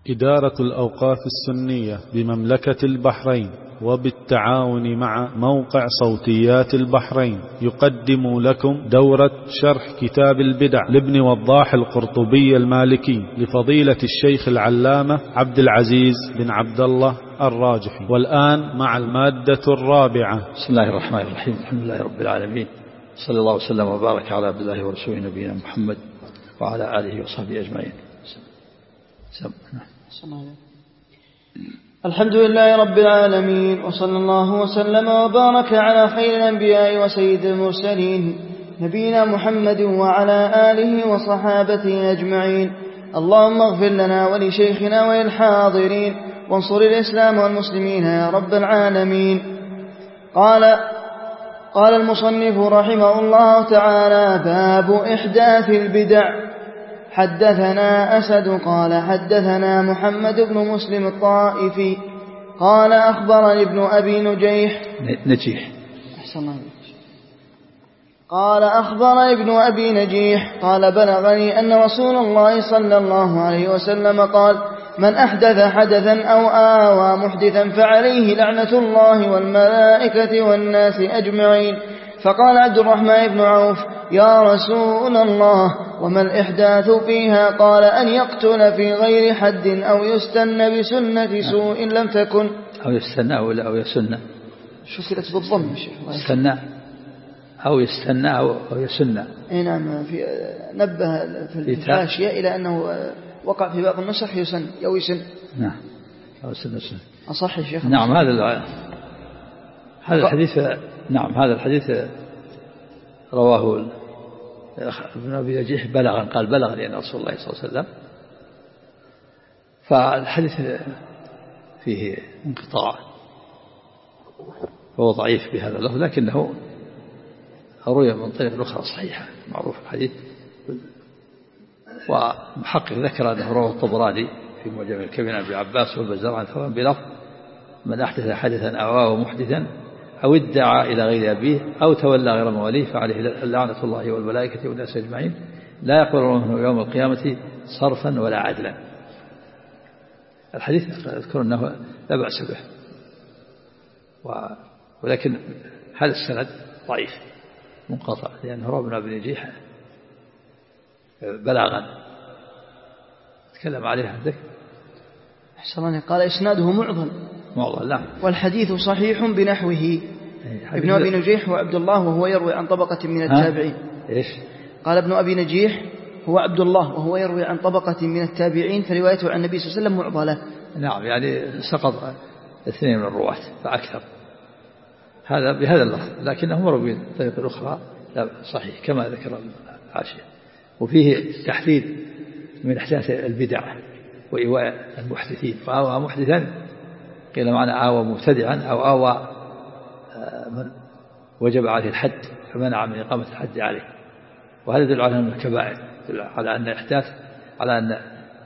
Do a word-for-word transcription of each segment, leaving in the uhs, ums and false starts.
إدارة الأوقاف السنية بمملكة البحرين وبالتعاون مع موقع صوتيات البحرين يقدم لكم دورة شرح كتاب البدع لابن وضاح القرطبي المالكي لفضيلة الشيخ العلامة عبد العزيز بن عبد الله الراجحي. والآن مع المادة الرابعة. بسم الله الرحمن الرحيم. الحمد لله رب العالمين، صلى الله وسلم وبارك على عبد الله ورسوله نبينا محمد وعلى آله وصحبه أجمعين. الحمد لله رب العالمين، وصلى الله وسلم وبارك على خير الأنبياء وسيد المرسلين نبينا محمد وعلى آله وصحابته أجمعين. اللهم اغفر لنا ولشيخنا وللحاضرين، وانصر الإسلام والمسلمين يا رب العالمين. قال قال المصنف رحمه الله تعالى: باب إحداث البدع. حدثنا أسد قال حدثنا محمد بن مسلم الطائفي قال أخبرني ابن أبي نجيح نجيح قال أخبرني ابن أبي نجيح قال بلغني أن رسول الله صلى الله عليه وسلم قال: من أحدث حدثا أو آوى محدثا فعليه لعنة الله والملائكة والناس أجمعين. فقال عبد الرحمن بن عوف: يا رسول الله، وما الإحداث فيها؟ قال: أن يقتل في غير حد أو يستن بسنة سوء لم تكن. أو يستنى أو, أو يسنى. شو كلت بالضم شيخ؟ يستنى أو يستنى أو, أو يسنى. أي نعم. في نبه في الحاشية إلى أنه وقع في بعض النسخ يسن أو يسن. نعم. أو يسن يسن. أصح يا شيخ. نعم. هذا هذا الحديث. نعم. هذا الحديث رواه ابن أبي نجيح بلغا، قال بلغ لأن رسول الله صلى الله عليه وسلم. فالحديث فيه انقطاع وهو ضعيف بهذا اللفظ، لكنه روي من طريق أخرى صحيحة معروف الحديث. ومحقق ذكر أنه رواه الطبراني في معجم الكبير عن ابن عباس والبزار عن ثوبان بلفظ: من أحدث حدثا أو آوى محدثا أو ادعى إلى غير أبيه أو تولى غير مواليه فعليه لعنة الله والملائكة والناس أجمعين، لا يقبل منه يوم القيامة صرفا ولا عدلا. الحديث أذكر أنه لا بأس به، ولكن هذا السند ضعيف منقطع، لأنه روى ابن أبي نجيح بلاغا تكلم عليه عندك. أحسن. قال إسناده معضل. معضل. لا. والحديث صحيح بنحوه. ابن أبي نجيح هو عبد الله وهو يروي عن طبقة من التابعين. إيش؟ قال ابن أبي نجيح هو عبد الله وهو يروي عن طبقة من التابعين، فروايته عن النبي صلى الله عليه وسلم معضلة. نعم. يعني سقط اثنين من الرواة فأكثر، هذا بهذا اللفظ، لكنه مروي بطريقة أخرى لا صحيح كما ذكر الحاشية. وفيه تحذير من إحداث البدع وإيواء المحدثين. فآوى محدثا قيل معنى آوى مبتدعا أو آوى من وجب عليه الحد فمنع من إقامة الحد عليه، وهذا يدل على أن الكبائر، على أن إحداث على أن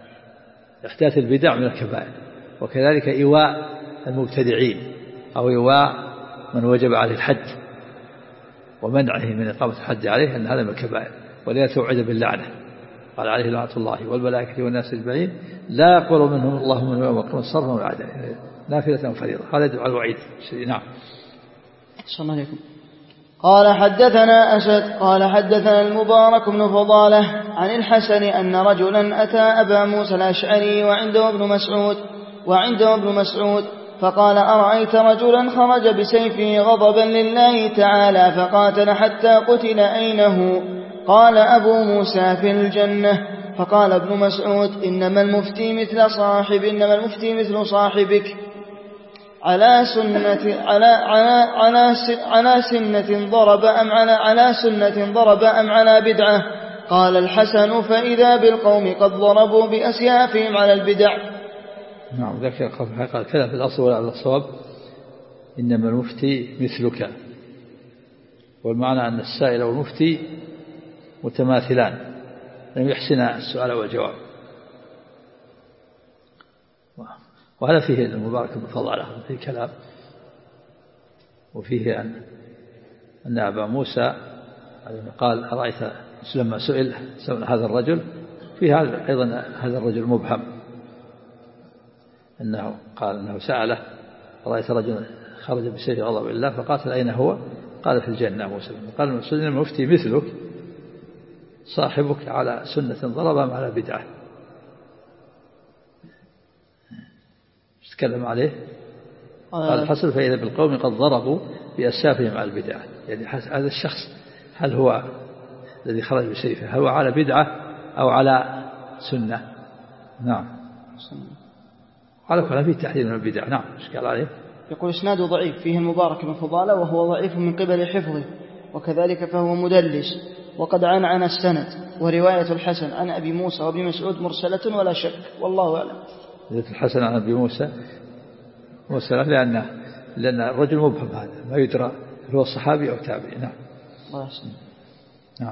إحداث البدع من الكبائر، وكذلك إيواء المبتدعين أو إيواء من وجب عليه الحد ومنعه من إقامة الحد عليه، أن هذا من الكبائر، ولا توعد باللعنة. قال عليه لعنة الله والملائكة والناس أجمعين، لا يقبل منهم الله من يوم القيامة صرفا ولا عدلا، نافلة وفريضة. هذا يدل على الوعيد. نعم. صلى الله عليكم. قال حدثنا أسد قال حدثنا المبارك بن فضالة عن الحسن أن رجلا أتى أبا موسى الأشعري وعنده ابن مسعود وعنده ابن مسعود فقال: أرأيت رجلا خرج بسيفه غضبا لله تعالى فقاتل حتى قتل، أين هو؟ قال أبو موسى: في الجنة. فقال ابن مسعود: إنما المفتي مثل صاحب إنما المفتي مثل صاحبك على سنة على على على على سنة ضرب أم على على سنة ضرب أم على بدعة؟ قال الحسن: فإذا بالقوم قد ضربوا بأسيافهم على البدع. نعم. ذكر قال كذا في الأصل ولا على الصواب: إنما المفتي مثلك. والمعنى أن السائل والمفتي متماثلان، لم يحسن السؤال والجواب. وهذا فيه المبارك بالفضالة فيه كلام، وفيه أن أن أبا موسى قال: أرأيت لما سئل هذا الرجل، في هذا أيضا هذا الرجل مبهم، أنه قال أنه سأله رأيت رجلا خرج بسيف غضب الله فقاتل أين هو؟ قال في الجنة موسى. قال المسلم المفتي مثلك صاحبك على سنة ضربهم على بدعة. تكلم عليه قال الحصل فإذا بالقوم قد ضربوا بأسافهم على البدعة. يعني هذا الشخص هل هو الذي خرج بسيفه هل هو على بدعة أو على سنة؟ نعم على كل في تحديد من البدع. نعم ايش قال عليه؟ يقول اسناده ضعيف فيه المبارك بن فضالة وهو ضعيف من قبل حفظه وكذلك فهو مدلس وقد عنعن السند ورواية الحسن عن أبي موسى وابن مسعود مرسلة ولا شك والله أعلم. رواية الحسن عن أبي موسى مرسلة لأن لأن الرجل مبهم هذا ما يدرى هو الصحابي أو تابعي. نعم الله يحسن. نعم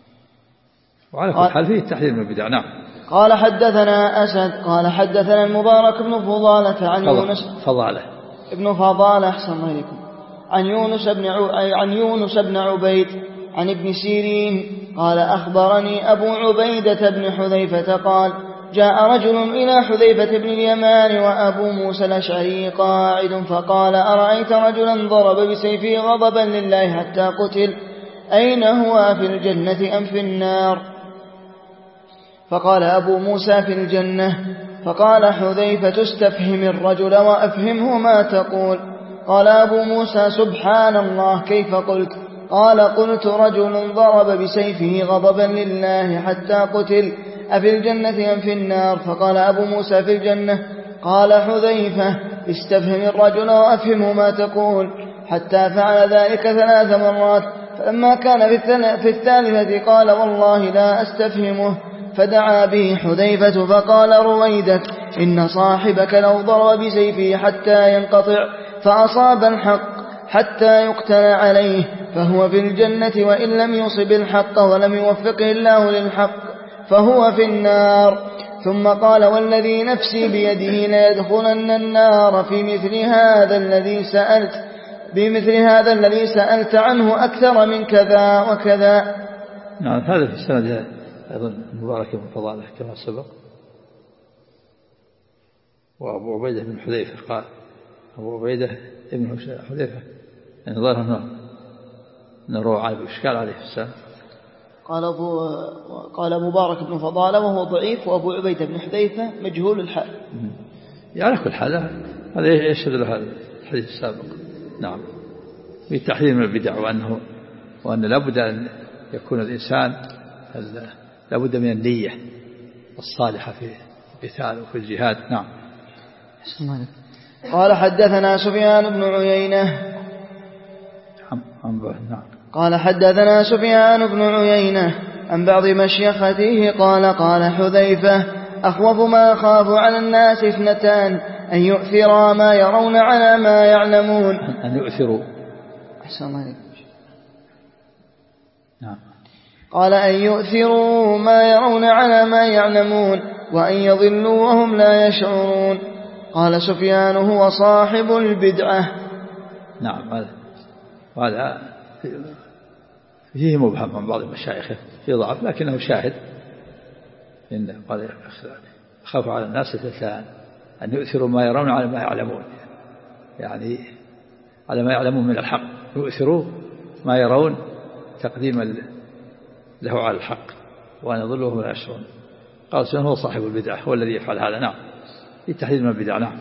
وعلى كل حال فيه التحذير من البدع. نعم. قال حدثنا أسد قال حدثنا المبارك بن فضالة عن يونس فضالة ابن فضالة أحسن الله إليكم عن يونس بن عن يونس بن عبيد عن ابن سيرين قال أخبرني أبو عبيدة بن حذيفة قال جاء رجل إلى حذيفة بن اليمان وأبو موسى الأشعري قاعد فقال أرأيت رجلا ضرب بسيفه غضبا لله حتى قتل أين هو في الجنة أم في النار؟ فقال أبو موسى في الجنة. فقال حذيفة استفهم الرجل وأفهمه ما تقول. قال أبو موسى سبحان الله كيف قلت؟ قال قلت رجل ضرب بسيفه غضبا لله حتى قتل أفي الجنة أم في النار؟ فقال أبو موسى في الجنة. قال حذيفة استفهم الرجل وأفهمه ما تقول حتى فعل ذلك ثلاث مرات فلما كان في الثالثة قال والله لا أستفهمه فدعا به حذيفة فقال رويدك إن صاحبك لو ضرب بسيفه حتى ينقطع فأصاب الحق حتى يقتل عليه فهو في الجنة وإن لم يصب الحق ولم يوفقه الله للحق فهو في النار. ثم قال والذي نفسي بيده ليدخلن النار في مثل هذا الذي سألت بمثل هذا الذي سألت عنه أكثر من كذا وكذا. نعم هذا في السند أيضا المبارك بن فضالة كما سبق. وأبو عبيدة بن حذيفة قال أبو عبيدة بن حذيفة يعني ظاهر أنه نروى عليه إشكال عليه في السنة. قال أبو قال مبارك بن فضالة وهو ضعيف وأبو عبيدة بن حذيفة مجهول الحال. يعني على كل حال هذا يشهد له الحديث السابق. نعم في تحذير من البدع وأنه وأن لابد أن يكون الإنسان لابد من النية الصالحة في القتال وفي الجهاد. نعم. قال حدثنا سفيان بن عيينة نعم. قال حدثنا سفيان بن عيينة عن بعض مشيخته قال قال حذيفة أخوف ما أخاف على الناس اثنتان أن يؤثروا ما يرون على ما يعلمون. أن يؤثروا أحسن الله عليكم. نعم. قال أن يؤثروا ما يرون على ما يعلمون وأن يضلوا وهم لا يشعرون. قال سفيان هو صاحب البدعة. نعم هذا وهذا فيه مبهم عن بعض المشايخ في ضعف لكنه شاهد إن قال خاف على الناس اثنتان أن يؤثروا ما يرون على ما يعلمون يعني على ما يعلمون من الحق يؤثروا ما يرون تقديما له على الحق وأن يضلوا وهم لا يشعرون. قال سبحانه هو صاحب البدعة هو الذي يفعل هذا. نعم في تحديد من البدع. نعم.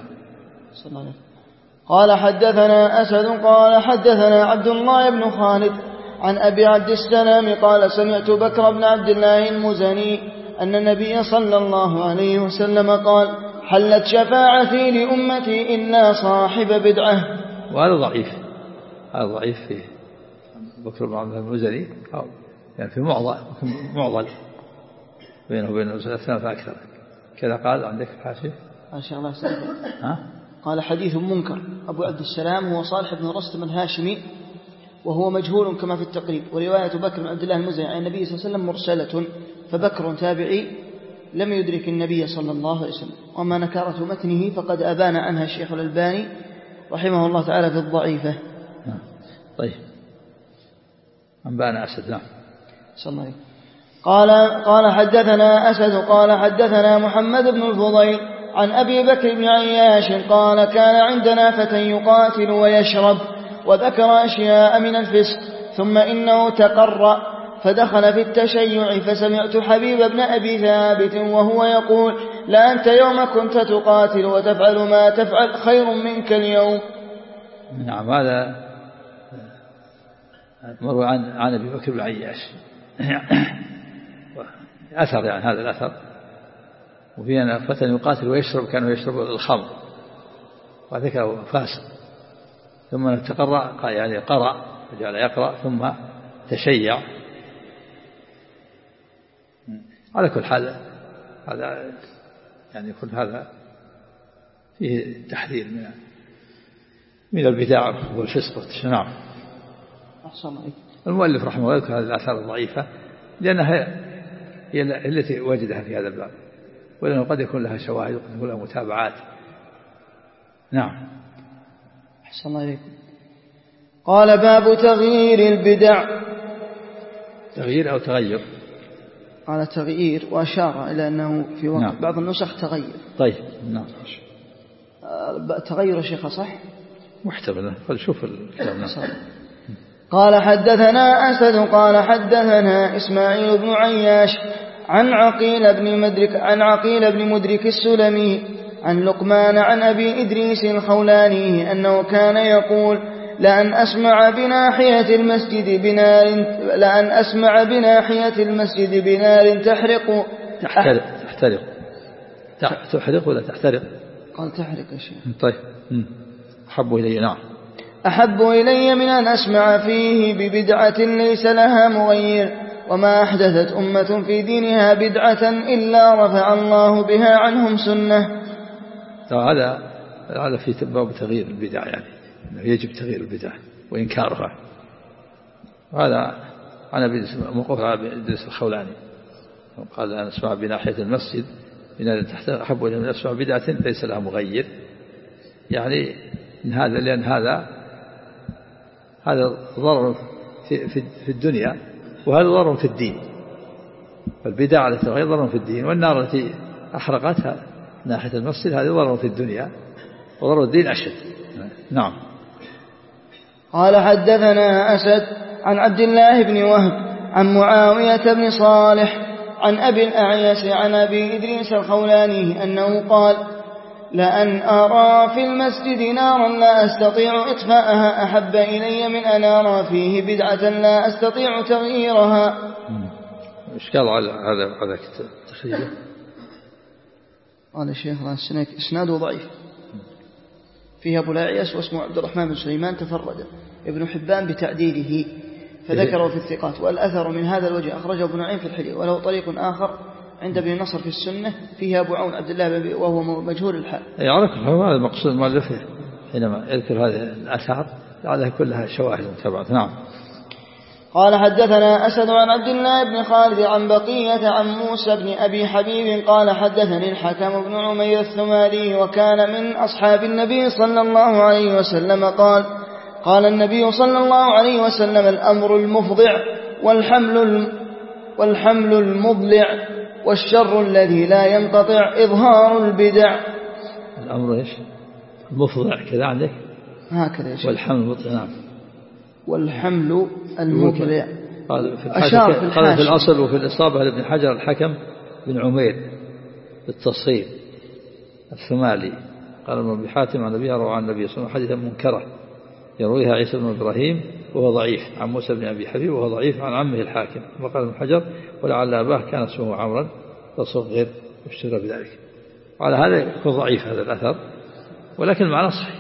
قال حدثنا أسد قال حدثنا عبد الله بن خالد عن أبي عبد السلام قال سمعت بكر بن عبد الله المزني أن النبي صلى الله عليه وسلم قال حلت شفاعتي لأمتي إلا صاحب بدعة. وهذا ضعيف هذا ضعيف في بكر بن عبد الله المزني يعني في معضل معضل بينه وبين الرسول صلى الله عليه وسلم فأكثر كذا. قال عندك حاشية ما شاء الله سيدي. ها قال حديث منكر أبو عبد السلام هو صالح بن رستم الهاشمي وهو مجهول كما في التقريب. ورواية بكر بن عبد الله المزني عن النبي صلى الله عليه وسلم مرسلة فبكر تابعي لم يدرك النبي صلى الله عليه وسلم. وما نكارة متنه فقد أبان عنها الشيخ الألباني رحمه الله تعالى في الضعيفة. طيب أنبأنا أسد. نعم. صلى قال قال حدثنا أسد قال حدثنا محمد بن الفضيل عن أبي بكر بن عياش قال كان عندنا فتى يقاتل ويشرب وذكر أشياء من الفسق ثم إنه تقرأ فدخل في التشيع فسمعت حبيب بن أبي ثابت وهو يقول لا أنت يوم كنت تقاتل وتفعل ما تفعل خير منك اليوم. نعم هذا مروي عن عن أبي بكر بن عياش أثر يعني هذا الأثر وفي أن فتى يقاتل ويشرب كانوا يشرب الخمر وذكره فاسق ثم تقرأ يعني قرأ وجعل يقرأ ثم تشيع. على كل حال هذا يعني يكون هذا فيه تحذير من من البدع والفسق والتشنع. المؤلف رحمه الله يذكر هذه الآثار الضعيفة لأنها هي التي وجدها في هذا الباب ولأنه قد يكون لها شواهد وقد يكون لها متابعات. نعم. أحسن الله إليكم. قال باب تغيير البدع. تغيير أو تغير؟ قال تغيير وأشار إلى أنه في وقت نعم. بعض النسخ تغير. طيب نعم. تغير شيخ صح؟ محتمل فلشوف الكلام. نعم. قال حدثنا أسد قال حدثنا إسماعيل بن عياش عن عقيل بن مدرك عن عقيل بن مدرك السلمي عن لقمان عن أبي إدريس الخولاني أنه كان يقول لأن أسمع بناحية المسجد بنار لأن أسمع بناحية المسجد بنار تحرق تحترق تحترق تحرق ولا تحترق؟ قال تحرق يا شيخ. طيب أحب إلي. نعم. أحب إلي من أن أسمع فيه ببدعة ليس لها مغير وما أحدثت أمة في دينها بدعة إلا رفع الله بها عنهم سنة. هذا هذا في باب تغيير البدع يعني يجب تغيير البدع وإنكارها. هذا عن أبي موقوف على أبي إدريس الخولاني قال أنا أسمع بناحية المسجد بنار تحت أحب إلي من أن أسمع بدعة ليس لها مغير يعني من هذا لأن هذا هذا ضرر في في الدنيا وهذا ضرر في الدين. فالبدع التي تغير ضرر في الدين والنار التي أحرقتها ناحية المسجد هذا ضرر في الدنيا وضرر الدين أشد. نعم. قال حدثنا أسد عن عبد الله بن وهب عن معاوية بن صالح عن أبي الأعيس عن أبي إدريس الخولاني أنه قال لأن أرى في المسجد نارا لا أستطيع إطفاءها أحب إلي من أن أرى فيه بدعة لا أستطيع تغييرها. إيش قال على هذا هذا التخريج؟ قال الشيخ إسناده ضعيف فيها أبو الأعيس واسمه عبد الرحمن بن سليمان تفرد ابن حبان بتعديله فذكره في الثقات والأثر من هذا الوجه أخرجه ابن نعيم في الحلية وله طريق آخر عند ابن نصر في السنة فيها أبو عون عبد الله وهو مجهول الحال. يعرف هذا المقصود المؤلف حينما يذكر هذه الآثار لعلها كلها شواهد متابعة. نعم. قال حدثنا أسد عن عبد الله بن خالد عن بقية عن موسى بن أبي حبيب قال حدثني الحكم بن عمير الثمالي وكان من أصحاب النبي صلى الله عليه وسلم قال قال النبي صلى الله عليه وسلم الأمر المفضع والحمل والحمل المضلع والشر الذي لا ينقطع إظهار البدع. الأمر إيش؟ المفضع كذا عندك؟ هكذا يا شيخ. والحمل المضلع. نعم. والحمل المضلع. قال في أشار في, قال في الأصل وفي الإصابة لابن حجر الحكم بن عمير بالتصحيح الثمالي قال ابن حاتم عن النبي روى عن النبي صلى الله عليه وسلم حديثا منكرة يرويها عيسى بن إبراهيم وهو ضعيف عن موسى بن أبي حبيب وهو ضعيف عن عمه الحاكم وقال ابن حجر ولعل أباه كان اسمه عمرا فصغر واشترى بذلك. وعلى هذا يكون ضعيف هذا الأثر ولكن المعنى صحيح.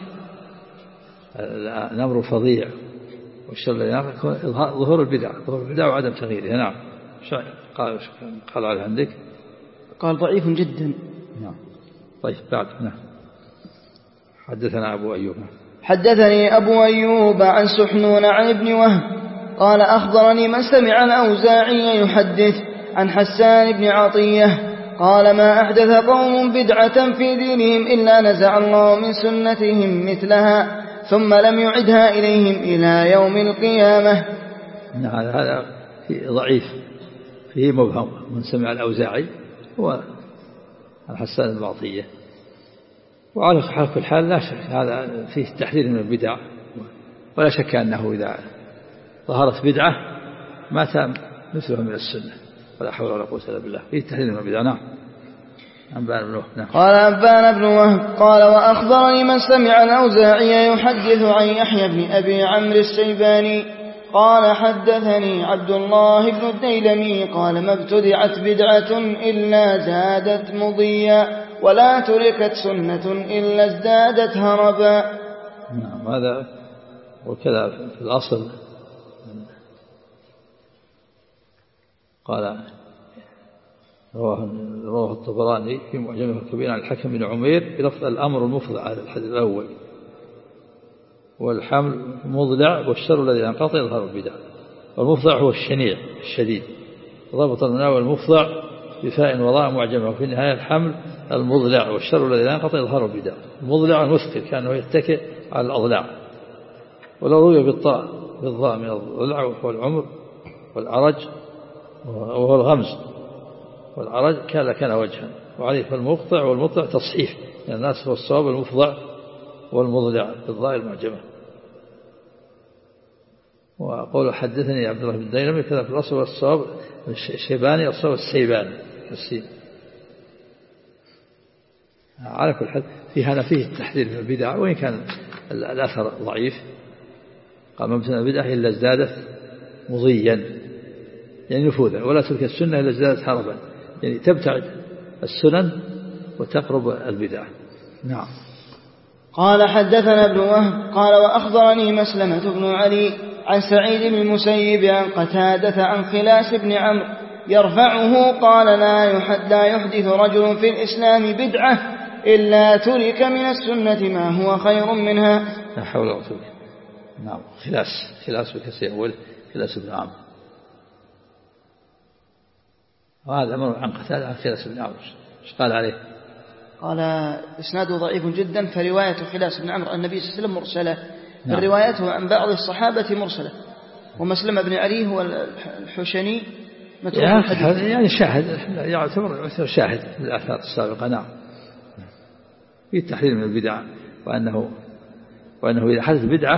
الأمر فظيع والشر الذي يكون ظهور البدع ظهور البدع وعدم تغييرها. نعم. قال قال على عندك قال ضعيف جدا. نعم. طيب بعد. نعم. حدثنا أبو أيوب. حدثني أبو أيوب عن سحنون عن ابن وهب قال أخبرني من سمع الأوزاعي يحدث عن حسان بن عطية قال ما أحدث قوم بدعة في دينهم إلا نزع الله من سنتهم مثلها ثم لم يعدها إليهم إلى يوم القيامة. هذا ضعيف فيه مبهم. من سمع الأوزاعي هو الحسان بن عطية وعلى كل حال لا شك هذا فيه تحذير من البدع، ولا شك أنه إذا ظهرت بدعة مات مثلها من السنة، ولا حول ولا قوة إلا بالله. فيه تحذير من البدع. نعم. أنبان بن وهب. نعم. قال أنبان بن وهب قال وأخبرني من سمع الأوزاعي يحدث عن يحيى بن أبي عمرو السيباني قال حدثني عبد الله بن الديلمي قال ما ابتدعت بدعة إلا زادت مضيا ولا تركت سنة إلا ازدادت هربا. نعم. هذا وكذا في الأصل قال رواه الطبراني في معجمه الكبير عن الحكم بن عمير بلفظ الأمر المفضع على الحديث الأول، والحمل مضلع والشر الذي ينقطع يظهر البدع. والمفضع هو الشنيع الشديد، ضبط المناوى المفضع بفاء وضاء معجمه، وفي النهاية الحمل المضلع والشر الذي لا ينقطع يظهر البدع. المضلع المثقل كأنه يتكئ على الأضلاع، ولو روي بالطاء بالضاء من الضلع وهو العمر والعرج وهو الغمز والعرج كان كان وجها، وعليه فالمقطع والمطلع تصحيح يعني الناس والصواب المفضع والمضلع بالضاء المعجمة. وقول حدثني عبد الله بن الديلمي كذا في الأصل والصواب الشيباني الصواب السيباني السين. على كل حال في هذا فيه التحذير من البدع، وإن كان الأثر ضعيف. قال ما ابتدع البدع إلا ازدادت مضيا يعني نفوذا، ولا تلك السنة إلا ازدادت هربا يعني تبتعد السنن وتقرب البدع. نعم. قال حدثنا ابن وهب قال وأخبرني مسلمة بن علي عن سعيد بن المسيب عن قتادة عن خلاس بن عمرو يرفعه قال لا يحدث رجل في الإسلام بدعة إلا ترك من السنة ما هو خير منها. لا حول ولا قوة. نعم. خلاس خلاس بكسر أول خلاس بن عمرو، وهذا أمر عن قتادة عن خلاس بن عمرو. ايش قال عليه؟ قال إسناده ضعيف جدا، فرواية خلاس بن عمرو النبي صلى الله عليه وسلم مرسلة، نعم. الروايات عن بعض الصحابة مرسلة، ومسلم بن علي هو الحشني متروك الحديث يعني شاهد يعتبر شاهد من الآثار السابقة. نعم. في التحذير من البدع، وأنه وأنه إذا حدث بدعة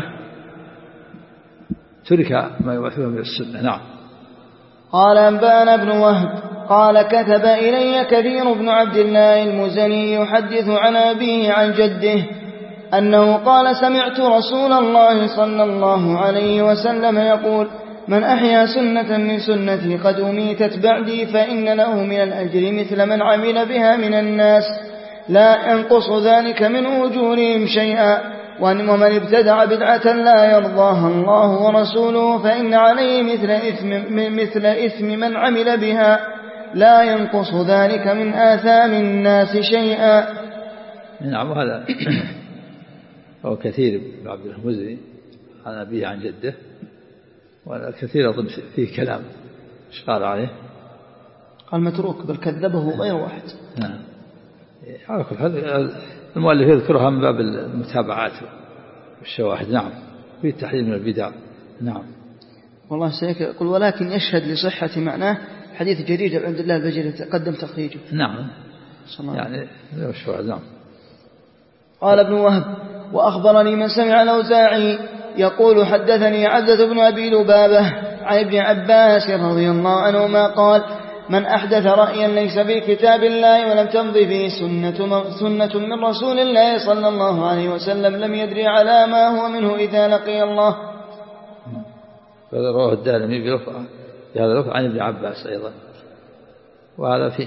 ترك ما يوافقه من السنة. نعم. قال أنبانا بن وهب قال كتب إلي كثير بن عبد الله المزني يحدث عن أبيه عن جده أنه قال سمعت رسول الله صلى الله عليه وسلم يقول من أحيا سنة من سنتي قد أميتت بعدي فإن له من الأجر مثل من عمل بها من الناس لا ينقص ذلك من أجورهم شيئا، ومن ابتدع بدعة لا يرضاها الله ورسوله فإن عليه مثل إثم, مثل إثم من عمل بها لا ينقص ذلك من آثام الناس شيئا. نعم. هذا هو كثير بن عبد المزني عن أبيه عن جده، والكثير أظن فيه كلام. ايش قال عليه؟ قال متروك بل كذبه غير واحد. نعم. على كل حال المؤلف يذكرها من باب المتابعات والشواهد. نعم. في التحذير من البدع. نعم. والله سيقول ولكن يشهد لصحة معناه حديث جرير عند الله البجري تقدم تخريجه. نعم. يعني الشواهد. نعم. قال ابن وهب وأخبرني من سمع الأوزاعي يقول حدثني عبدة بن أبي لبابة عن ابن عباس رضي الله عنهما قال من أحدث رأيا ليس في كتاب الله ولم تمضي فيه سنة, سنة من رسول الله صلى الله عليه وسلم لم يدري على ما هو منه إذا لقي الله. هذا رواه الدارمي بهذا اللفظ عن ابن عباس أيضا، وهذا فيه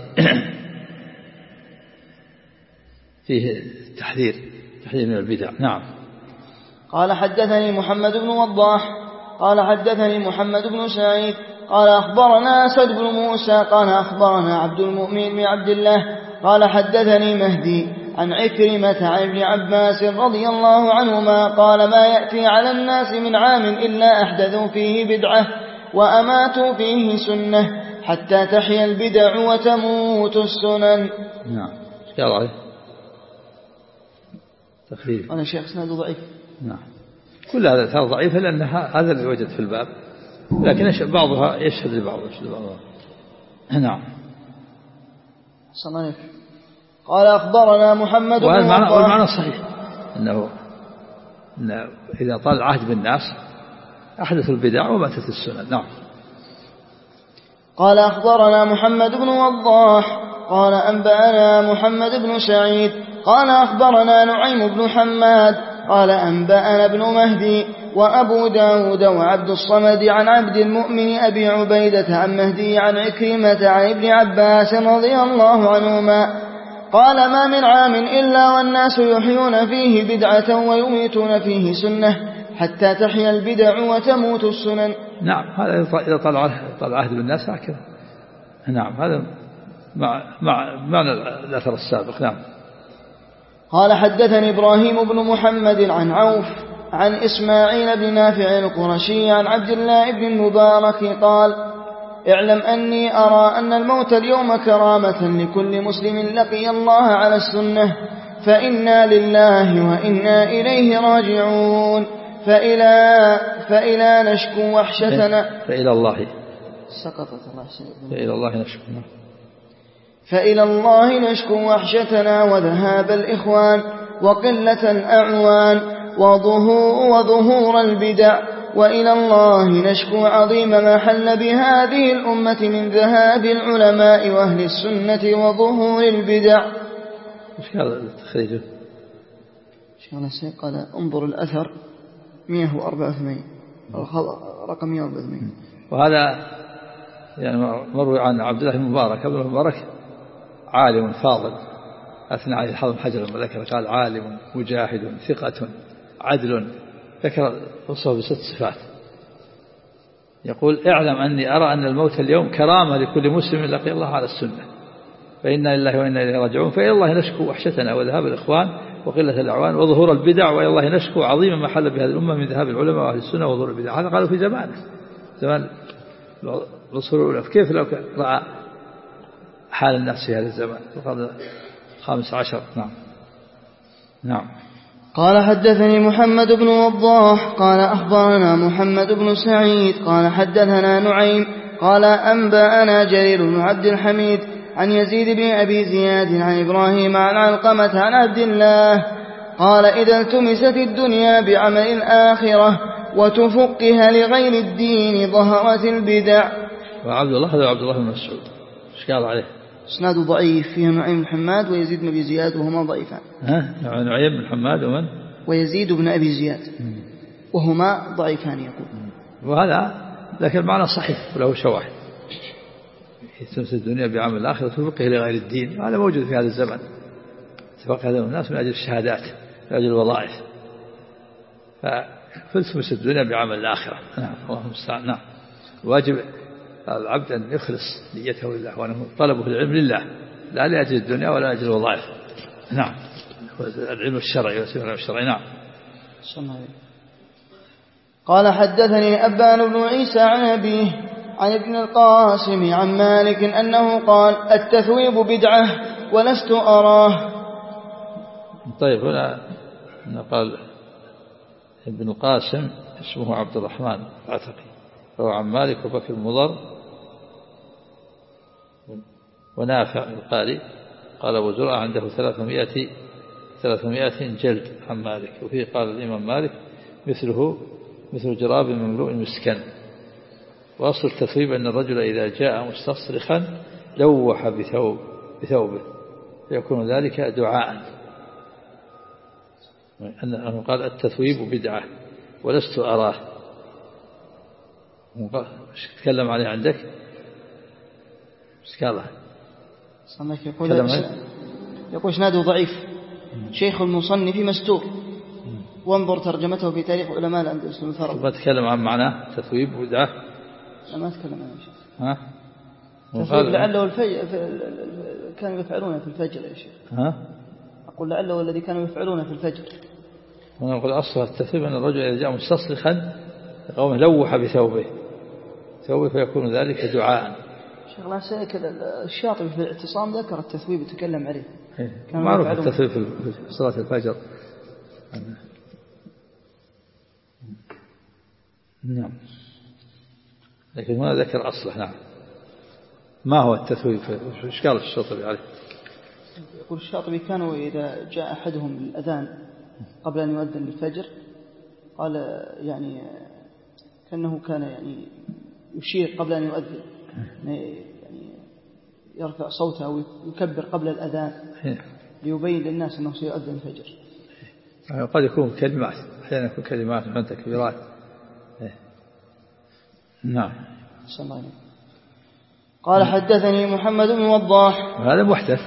فيه تحذير تحذير من البدع. نعم. قال حدثني محمد بن وضاح قال حدثني محمد بن سعيد قال أخبرنا أسد بن موسى قال أخبرنا عبد المؤمن بن عبد الله قال حدثني مهدي عن عكرمة عن ابن عباس رضي الله عنهما قال ما يأتي على الناس من عام إلا أحدثوا فيه بدعة وأماتوا فيه سنة حتى تحيا البدع وتموت السنن. نعم. قال عليه تخفيف. أنا شيخ سنده ضعيف. نعم. كل هذا صار ضعيفة لأن هذا اللي وجد في الباب، لكن بعضها يشهد لبعض. نعم. صنعك. قال أخبرنا محمد بن وهذا والمعنى صحيح أنه إن إذا طال العهد بالناس أحدث البدع وماتت السنن. نعم. قال أخبرنا محمد بن وضاح قال أنبأنا محمد بن سعيد قال أخبرنا نعيم بن حماد قال أنبأنا ابن مهدي وأبو داود وعبد الصمد عن عبد المؤمن أبي عبيدة عن مهدي عن عكرمة عن ابن عباس رضي الله عنهما قال ما من عام إلا والناس يحيون فيه بدعة ويميتون فيه سنة حتى تحيا البدع وتموت السنن. نعم هذا إذا طلع العهد بالناس هكذا. نعم هذا مع مع معنى الأثر السابق. نعم. قال حدثني إبراهيم بن محمد عن عوف عن إسماعيل بن نافع القرشي عن عبد الله بن المبارك قال اعلم أني أرى أن الموت اليوم كرامة لكل مسلم لقي الله على السنة فإنا لله وإنا إليه راجعون فإلى, فإلى نشكو وحشتنا فإلى الله سقطت الله فإلى الله نشكو فإلى الله نشكو وحشتنا وذهاب الإخوان وقلة الأعوان وظهور, وظهور البدع وإلى الله نشكو عظيم ما حل بهذه الأمة من ذهاب العلماء وأهل السنة وظهور البدع. ايش قال التخريج؟ قال انظر الأثر مئة وأربعة وثمانين رقم مئة وأربعة وثمانين. وهذا يعني مروي عن عبد الله المبارك. عبد الله المبارك عالم فاضل أثنى عليه الحافظ بن حجر لما ذكر قال عالم مجاهد ثقة عدل ذكر وصفه بست صفات. يقول اعلم أني أرى أن الموت اليوم كرامة لكل مسلم لقي الله على السنة فإنا لله وإنا إليه راجعون فإلى الله نشكو وحشتنا وذهاب الإخوان وقلة الأعوان وظهور البدع وإلى الله نشكو عظيم ما حل بهذه الأمة من ذهاب العلماء وأهل السنة وظهور البدع. هذا قالوا في زمان زمان العصور الأولى. كيف لو رأى حال الناس في هذا الزمان القرن الخامس عشر. نعم. نعم. قال حدثني محمد بن وضاح قال أخبرنا محمد بن سعيد قال حدثنا نعيم قال أنبأنا جرير بن عبد الحميد عن يزيد بن أبي زياد عن إبراهيم عن علقمة عن عبد الله قال إذا التمست الدنيا بعمل الآخرة وتفقها لغير الدين ظهرت البدع. وعبد الله هذا عبد الله بن مسعود ايش قال عليه؟ اسناد ضعيف فيه نعيم بن حماد ويزيد بن أبي زياد وهما ضعيفان. ها نعيم بن حماد ومن؟ ويزيد بن أبي زياد وهما ضعيفان يقول. وهذا لكن المعنى صحيح وله شواهد. تمس الدنيا بعمل الآخرة تفقه لغير الدين هذا موجود في هذا الزمن. تفقه هذا الناس من أجل الشهادات من أجل الوظائف فالتمس الدنيا بعمل الآخرة. نعم الله المستعان. نعم. واجب العبد أن يخلص نيته لله وأنه طلبه العلم لله لا لأجل الدنيا ولا لأجل الوظائف. نعم. العلم الشرعي والعلم الشرعي. نعم. قال حدثني أبان بن عيسى عن أبيه عن ابن القاسم عن مالك أنه قال التثويب بدعة ولست أراه. طيب هنا قال ابن القاسم اسمه عبد الرحمن العتقي فهو عن مالك وبكر المضر ونافع القاري قال أبو زرعة عنده ثلاثمائة ثلاثمائة جلد عن مالك. وفيه قال الإمام مالك مثله مثل جراب مملوء مسكن. وأصل التثويب أن الرجل إذا جاء مستصرخا لوح بثوب بثوبه فيكون ذلك دعاء. أنه قال التثويب بدعة ولست أراه. تكلم عليه عندك ايش قال؟ يقول يقول اسناده ضعيف شيخ المصنف مستور وانظر ترجمته في تاريخ علماء الأندلس المفرد. ما تكلم عن معناه تثويب بدعة؟ لا ما تكلم عنه شيء. ها تثويب لعله الفجر كانوا يفعلونه في الفجر يا شيخ. ها أقول لعله الذي كانوا يفعلونه في الفجر. أنا أقول أصل التثويب أن الرجل إذا جاء مستصرخا قومه لوح بثوبه ثوبه فيكون ذلك دعاء. شيخ لا سيك الشاطبي في الاعتصام ذكر التثويب وتكلم عليه. معروف التثويب في صلاة الفجر. نعم. لكن هنا ذكر أصله. نعم. ما هو التثويب؟ إيش قال الشاطبي عليه؟ يقول الشاطبي كانوا إذا جاء أحدهم للأذان قبل أن يؤذن الفجر قال يعني كأنه كان يعني يشير قبل أن يؤذن يعني يرفع صوته أو يكبر قبل الأذان ليبين للناس أنه سيؤذن الفجر. قد يكون كلمات، أحيانا يكون كلمات من تكبيرات. نعم. قال حدثني محمد بن وضاح. هذا محدث،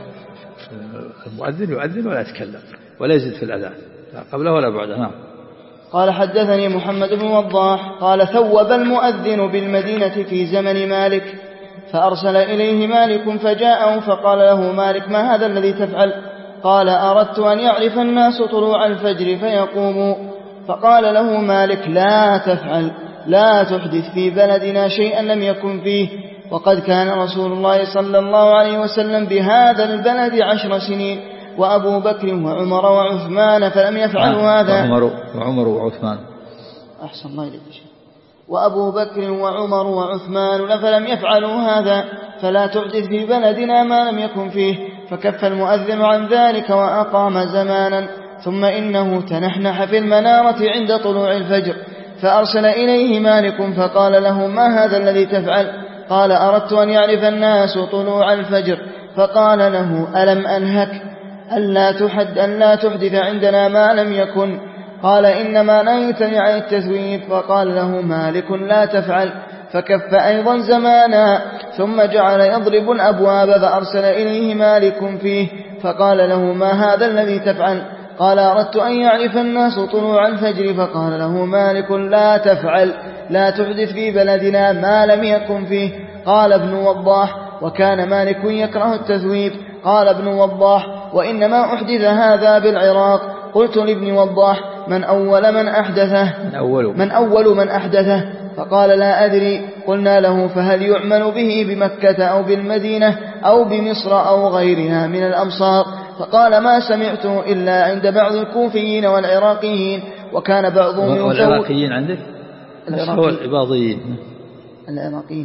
المؤذن يؤذن ولا يتكلم ولا يزيد في الأذان لا قبله ولا بعده. نعم. قال حدثني محمد بن وضاح قال ثوب المؤذن بالمدينة في زمن مالك فأرسل إليه مالك فجاءه فقال له مالك ما هذا الذي تفعل؟ قال أردت أن يعرف الناس طلوع الفجر فيقوموا. فقال له مالك لا تفعل، لا تحدث في بلدنا شيئا لم يكن فيه، وقد كان رسول الله صلى الله عليه وسلم بهذا البلد عشر سنين وأبو بكر وعمر وعثمان فلم يفعلوا هذا. وعمر وعمر وعثمان. أحسن الله إليك. وأبو بكر وعمر وعثمان فلم يفعلوا هذا، فلا تحدث في بلدنا ما لم يكن فيه. فكف المؤذن عن ذلك وأقام زمانا، ثم إنه تنحنح في المنارة عند طلوع الفجر، فأرسل إليه مالك فقال له ما هذا الذي تفعل؟ قال أردت أن يعرف الناس طلوع الفجر. فقال له ألم أنهك ألا تحد ألا تحدث عندنا ما لم يكن؟ قال إنما نهيتني عن التثويب. فقال له مالك لا تفعل، فكف أيضا زمانا، ثم جعل يضرب الأبواب فأرسل إليه مالك فيه فقال له ما هذا الذي تفعل؟ قال أردت أن يعرف الناس طلوع الفجر. فقال له مالك لا تفعل، لا تحدث في بلدنا ما لم يكن فيه. قال ابن وضاح وكان مالك يكره التثويب. قال ابن وضاح وإنما أحدث هذا بالعراق. قلت لابن وضاح من أول من أحدثه؟ من أول من, أول من أحدثه؟ فقال لا أدري. قلنا له فهل يعمل به بمكة أو بالمدينة أو بمصر أو غيرها من الأمصار؟ فقال ما سمعته إلا عند بعض الكوفيين والعراقيين، وكان بعضهم والعراقيين عندك؟ العراقيين العراقيين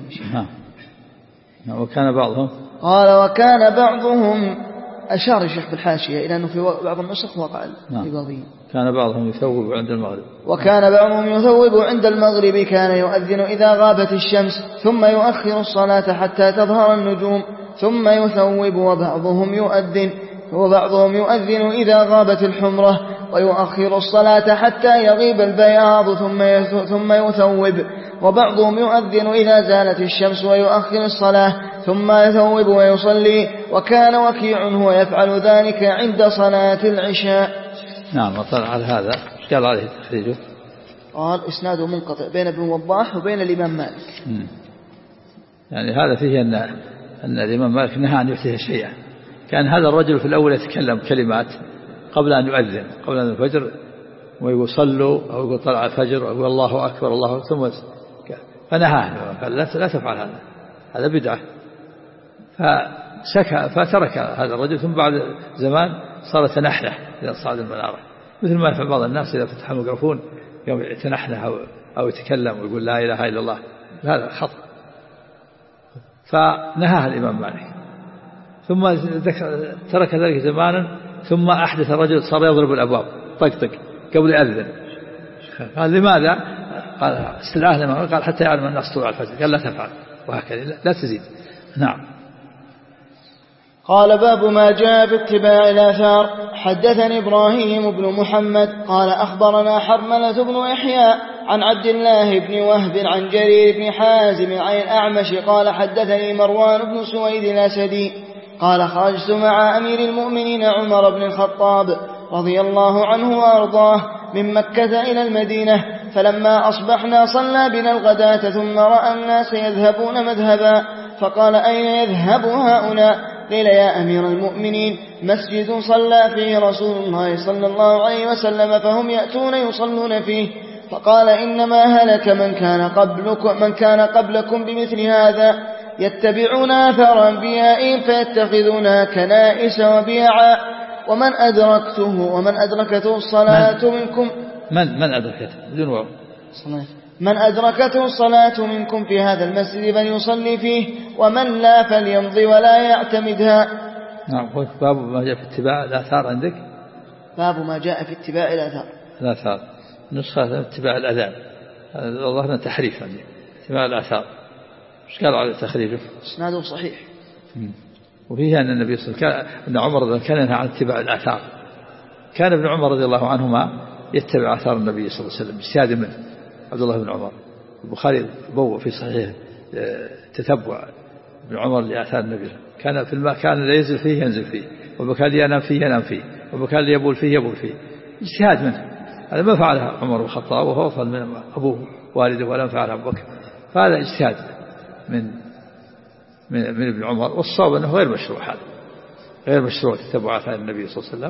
ها. وكان بعضهم قال وكان بعضهم أشار الشيخ بالحاشية إلى أنه في بعض النسخ وقع العباضيين. كان بعضهم يثوب عند المغرب. وكان بعضهم يثوب عند المغرب. كان يؤذن إذا غابت الشمس ثم يؤخر الصلاة حتى تظهر النجوم ثم يثوب. وبعضهم يؤذن وبعضهم يؤذن إذا غابت الحمرة ويؤخر الصلاة حتى يغيب البياض ثم يثوب. وبعضهم يؤذن إذا زالت الشمس ويؤخر الصلاة ثم يثوب ويصلي. وكان وكيع هو يفعل ذلك عند صلاة العشاء. نعم. وطلع على هذا ايش قال عليه تخريجه؟ قال إسناده منقطع بين ابن وضاح وبين الإمام مالك. م. يعني هذا فيه أن أن الإمام مالك نهى أن يحدث شيئا. كان هذا الرجل في الأول يتكلم كلمات قبل أن يؤذن قبل أن الفجر ويقول صلوا أو يقول طلع الفجر أو يقول الله أكبر الله ثم فنهى قال لا تفعل هذا، هذا بدعة. فسكى فترك هذا الرجل. ثم بعد زمان صار تنحنح إذا صعد المنارة، مثل ما يفعل بعض الناس إذا فتح الميكروفون يوم يتنحنح أو, أو يتكلم ويقول لا إله إلا الله، هذا خطأ. فنهاها الإمام مالك. ثم ترك ذلك زمانا ثم أحدث الرجل صار يضرب الأبواب طقطق قبل يأذن. قال لماذا؟ قال استدعاه الإمام قال حتى يعلم الناس طلوع الفجر. قال لا تفعل وهكذا لا تزيد. نعم. قال باب ما جاء في اتباع الآثار. حدثني إبراهيم بن محمد قال أخبرنا حرملة بن إحياء عن عبد الله بن وهب عن جرير بن حازم عن الأعمش قال حدثني مروان بن سويد الأسدي قال خرجت مع أمير المؤمنين عمر بن الخطاب رضي الله عنه وأرضاه من مكة إلى المدينة، فلما أصبحنا صلى بنا الغداة ثم رأى الناس يذهبون مذهبا فقال أين يذهب هؤلاء؟ قيل يا أمير المؤمنين مسجد صلى فيه رسول الله صلى الله عليه وسلم فهم يأتون يصلون فيه. فقال إنما هلك من كان قبلكم, من كان قبلكم بمثل هذا يتبعون آثار أنبيائهم فيتخذونها كنائس وبيعا. ومن أدركته ومن أدركته الصلاة من منكم من من أدركته بدون من أدركته الصلاة منكم في هذا المسجد فليصلي فيه، ومن لا فليمضي ولا يعتمدها. نعم. باب ما جاء في اتباع الآثار عندك. باب ما جاء في اتباع الآثار. الآثار نسخة اتباع الأذان، والله أنه تحريف عندي اتباع الآثار. إيش قال على تخريجه؟ إسناده صحيح. مم. وفيه أن النبي صلى الله عليه وسلم أن عمر رضي الله عنه كان ينهى عن اتباع الآثار. كان ابن عمر رضي الله عنهما يتبع آثار النبي صلى الله عليه وسلم اجتهاد منه. عبد الله بن عمر البخاري بوّ في صحيح تتبع ابن عمر لآثار النبي. كان في المكان اللي ينزل فيه ينزل فيه، ومكان اللي ينام فيه ينام فيه، ومكان اللي يبول فيه يبول فيه. اجتهاد منه. هذا ما فعله عمر بن الخطاب وهو أفضل من أبوه والده، ولم فعله أبو بكر. فهذا اجتهاد من من من ابن عمر، والصواب أنه غير مشروع، هذا غير مشروع تتبع آثار النبي صلى الله عليه وسلم.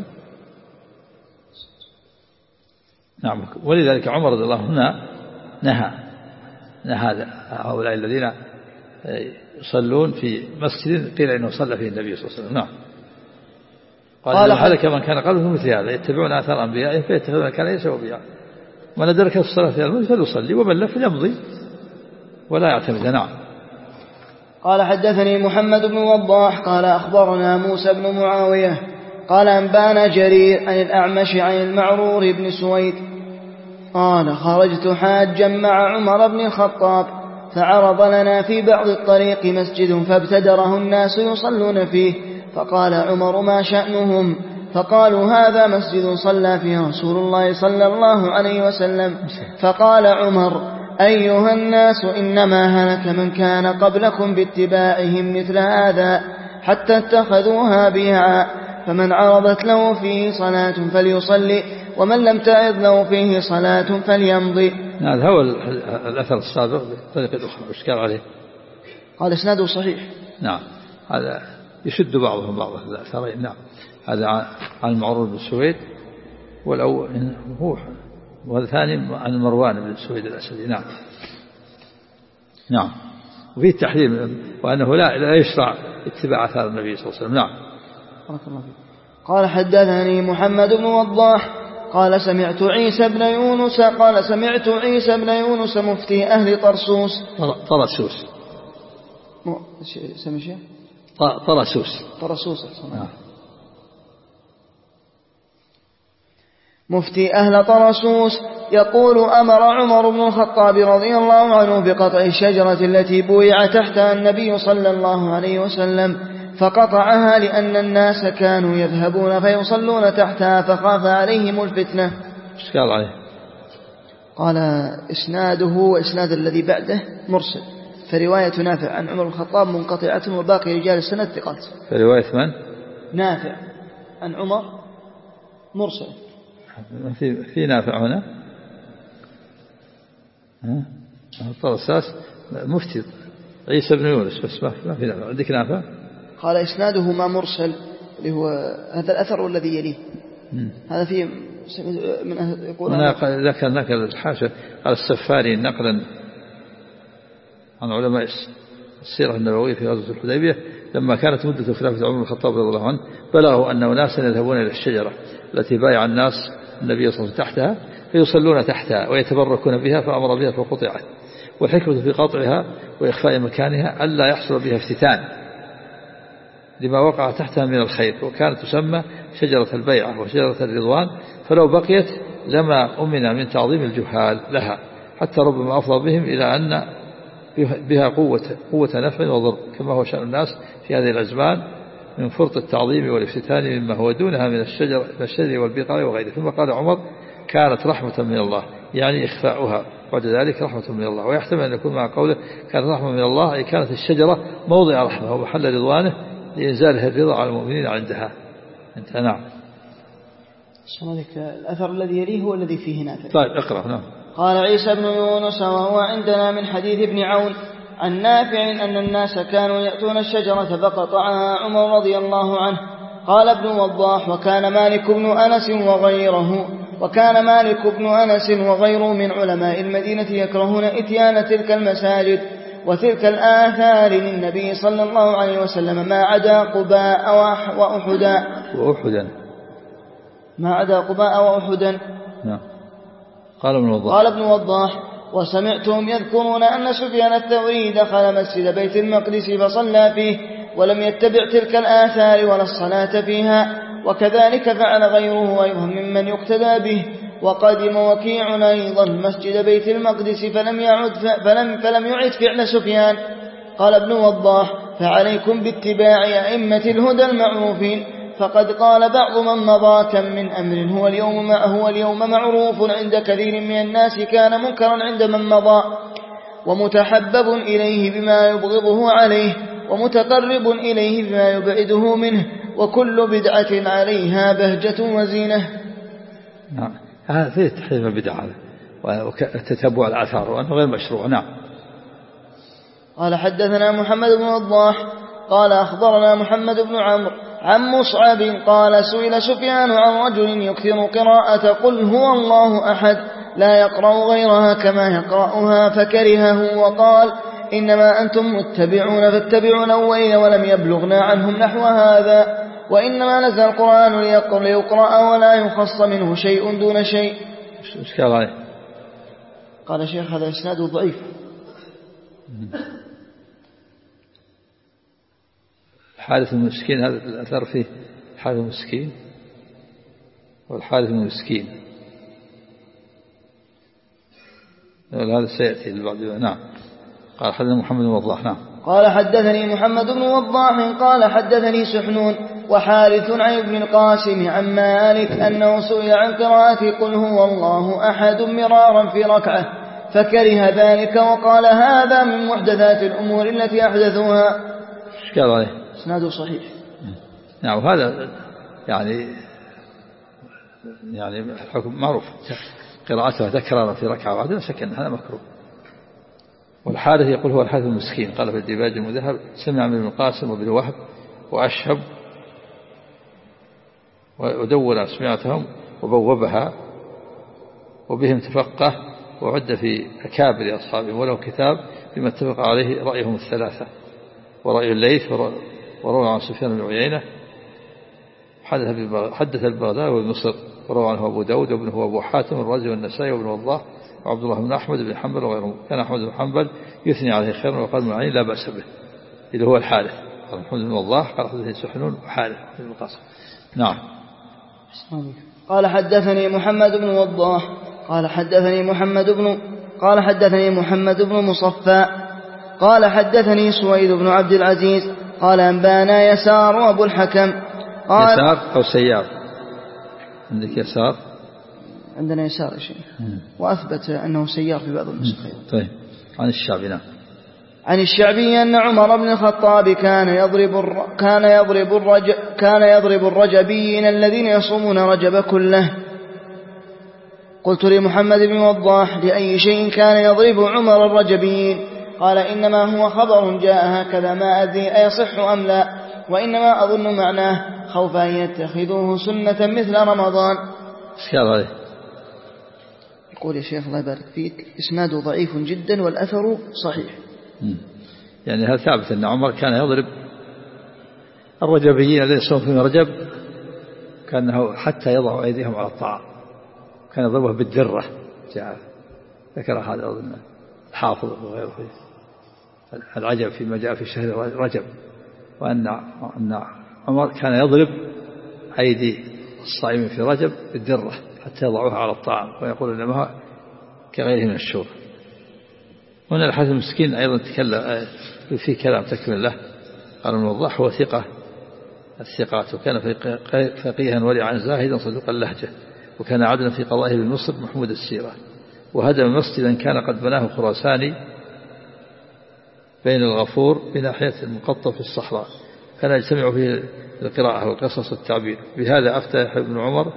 نعم. ولذلك عمر رضي الله عنه نهى نهى هؤلاء الذين يصلون في مسجد قيل إنه صلى فيه النبي صلى الله عليه وسلم. نعم. قال هلك من كان قبله مثل هذا، يتبعون آثار أنبيائهم فيتخذون كان يسوى بها، من أدرك الصلاة في المسجد فليصلي، ومن لم فليمضي ولا يعتمد. نعم. قال حدثني محمد بن وضاح قال أخبرنا موسى بن معاوية قال أنبانا جرير عن الأعمش عن المعرور بن سويد قال خرجت حاجا مع عمر بن الخطاب فعرض لنا في بعض الطريق مسجد فابتدره الناس يصلون فيه، فقال عمر ما شأنهم؟ فقالوا هذا مسجد صلى فيه رسول الله صلى الله عليه وسلم. فقال عمر أيها الناس إنما هلك من كان قبلكم باتباعهم مثل هذا حتى اتخذوها بيعا، فمن عرضت له فيه صلاة فليصلي، ومن لم تعظ له فيه صلاة فليمضي. هذا هو الأثر السابق بطريقة أخرى. إيش قال عليه؟ قال إسناده صحيح. نعم. هذا يشد بعضهم بعض الأثرين. نعم. هذا عن المعرور بن سويد، والأول هو والثاني عن مروان بن سويد الأسدي. نعم. نعم. وفيه التحريم وأنه لا لا يشرع اتباع آثار النبي صلى الله عليه وسلم. نعم. قال حدثني محمد بن وضاح قال سمعت عيسى بن يونس قال سمعت عيسى بن يونس مفتي أهل طرسوس طرسوس سمي شيء طرسوس طرسوس مفتي أهل طرسوس يقول أمر عمر بن الخطاب رضي الله عنه بقطع الشجرة التي بويع تحتها النبي صلى الله عليه وسلم، فقطعها لأن الناس كانوا يذهبون فيصلون تحتها فخاف عليهم الفتنة. ايش قال عليه؟ قال إسناده وإسناد الذي بعده مرسل، فرواية نافع عن عمر الخطاب منقطعة وباقي رجال السند ثقات. فرواية من؟ نافع عن عمر مرسل. في في نافع هنا. ها؟ طرساس مفتي عيسى بن يونس بس ما في نافع. عندك نافع؟ قال إسناده ما مرسل اللي هو هذا الأثر والذي يليه. م. هذا فيه من يقول أنا ذكر نقل الحاشة قال السفاري نقلا عن علماء السيرة النبوية في غزوة الحديبية لما كانت مدة خلافة عمر بن الخطاب رضي الله عنه بلغوا أن أناسا يذهبون إلى الشجرة التي بايع الناس النبي صلى الله عليه وسلم تحتها فيصلون تحتها ويتبركون بها فأمر بها فقطعت، والحكمة في قطعها وإخفاء مكانها ألا يحصل بها افتتان لما وقع تحتها من الخير، وكانت تسمى شجرة البيعة وشجرة الرضوان، فلو بقيت لما أمن من تعظيم الجهال لها حتى ربما أفضى بهم إلى أن بها قوة, قوة نفع وضر، كما هو شأن الناس في هذه الأزمان من فرط التعظيم والافتتان مما هو دونها من الشجر, الشجر والبقاع وغيره. ثم قال عمر كانت رحمة من الله، يعني إخفاؤها بعد ذلك رحمة من الله، ويحتمل أن يكون مع قوله كانت رحمة من الله أي كانت الشجرة موضع رحمة ومحل رضوانه لإنزالها الرضا على المؤمنين عندها. انت نعم. الأثر الذي يليه هو الذي فيه نافع. طيب اقرأ. نعم. قال عيسى بن يونس وهو عندنا من حديث ابن عون عن نافع أن الناس كانوا يأتون الشجرة فقطعها عمر رضي الله عنه. قال ابن وضاح وكان مالك بن أنس وغيره وكان مالك بن أنس وغيره من علماء المدينة يكرهون إتيان تلك المساجد وتلك الآثار للنبي صلى الله عليه وسلم ما عدا قباء وأحدا وأحدا ما عدا قباء وأحدا. نعم. قال ابن وضاح قال ابن وضاح وسمعتهم يذكرون أن سفيان الثوري دخل مسجد بيت المقدس فصلى فيه ولم يتبع تلك الآثار ولا الصلاة فيها، وكذلك فعل غيره أيضا ممن يقتدى به. وقدم وكيع أيضا مسجد بيت المقدس فلم يعد فلم, فلم يعد فعل سفيان. قال ابن وضاح: فعليكم باتباع أئمة الهدى المعروفين، فقد قال بعض من مضى: كم من أمر هو اليوم, هو اليوم معروف عند كثير من الناس كان منكرا عند من مضى، ومتحبب إليه بما يبغضه عليه، ومتقرب إليه بما يبعده منه، وكل بدعة عليها بهجة وزينة. نعم، هذا فيه تحريم البدع وتتبع الآثار وأنه غير مشروع. نعم. قال حدثنا محمد بن وضاح قال أخبرنا محمد بن عمرو عن مصعب قال: سئل سفيان عن رجل يكثر قراءة قل هو الله أحد لا يقرأ غيرها كما يقرأها فكرهه، وقال: إنما أنتم متبعون فاتبعوا الأولين ولم يبلغنا عنهم نحو هذا، وإنما نزل القرآن ليقرأ ولا يخص منه شيء دون شيء. إيش قال عليه؟ قال شيخ: هذا إسناد ضعيف. الحارث المسكين، هذا الأثر فيه الحارث المسكين والحارث المسكين، هذا سيأتي بعد. نعم. قال حدثنا محمد بن وضاح. نعم. قال حدثني محمد بن وضاح قال حدثني سحنون وحارث عن ابن القاسم عن مالك أنه سئل عن قراءة قل هو الله أحد مرارا في ركعة فكره ذلك، وقال: هذا من محدثات الأمور التي أحدثوها. ايش قال عليه؟ اسناده صحيح. نعم. وهذا يعني يعني الحكم معروف، قراءتها تكرار في ركعة واحدة لا شك أن هذا مكروه. والحارث يقول هو الحارث المسكين. قال في الديباج المذهب: سمع من ابن القاسم وابن وهب وأشهب ودون أسمعتهم وبوبها وبهم تفقه، وعد في أكابر أصحابه، وله كتاب بما اتفق عليه رأيهم الثلاثة ورأي الليث وروى عن سفيان بن عيينة. حدث البغداد والمصر وروى عنه أبو داود وابنه أبو حاتم الرازي والنسائي وابن وضاح وعبد الله بن أحمد بن حنبل وغيرهم. كان أحمد بن حنبل يثني عليه خيرا وقال من عين لا بأس به، اللي هو الحارث. قال محمد بن وضاح قال حدثني سحنون وحارث بن القاسم. نعم. قال حدثني محمد بن وضاح قال حدثني محمد بن قال حدثني محمد بن مصفى قال حدثني سويد بن عبد العزيز قال أنبانا يسار وأبو الحكم قال يسار أو سيار؟ عندك يسار؟ عندنا يسار يا شيخ، وأثبت أنه سيار في بعض النسخ. طيب. عن الشعبي. نعم. عن الشعبي أن عمر بن الخطاب كان يضرب الر... كان يضرب الرج... كان يضرب الرجبيين الذين يصومون رجب كله. قلت لمحمد بن وضاح: لأي شيء كان يضرب عمر الرجبيين؟ قال: إنما هو خبر جاء هكذا، ما أدري أيصح أم لا، وإنما أظن معناه خوف أن يتخذوه سنة مثل رمضان. إشكال عليه. يقول يا شيخ الله يبارك فيك: إسناده ضعيف جدا والأثر صحيح. يعني هذا ثابت أن عمر كان يضرب الرجبيين الذين يصومون في رجب، كأنه حتى يضعوا أيديهم على الطعام، كان يضربه بالدرة. ذكر هذا أظن الحافظ وغيره في العجب فيما جاء في شهر رجب، وأن أن عمر كان يضرب أيدي الصائمين في رجب بالدرة حتى يضعوها على الطعام، ويقول إنما كغيره من الشور. هنا الحارث المسكين أيضا تكلم في كلام تكمل له. قال ابن وضاح: هو ثقة الثقات، وكان فقيها ورعا زاهدا صدوق اللهجة، وكان عدلا في قضائه بمصر محمود السيرة، وهدم مسجدا كان قد بناه خراساني بين الغفور بناحية المقطم في الصحراء، كان يجتمع فيه القراءة والقصص والتعبير. بهذا أفتى ابن عمر،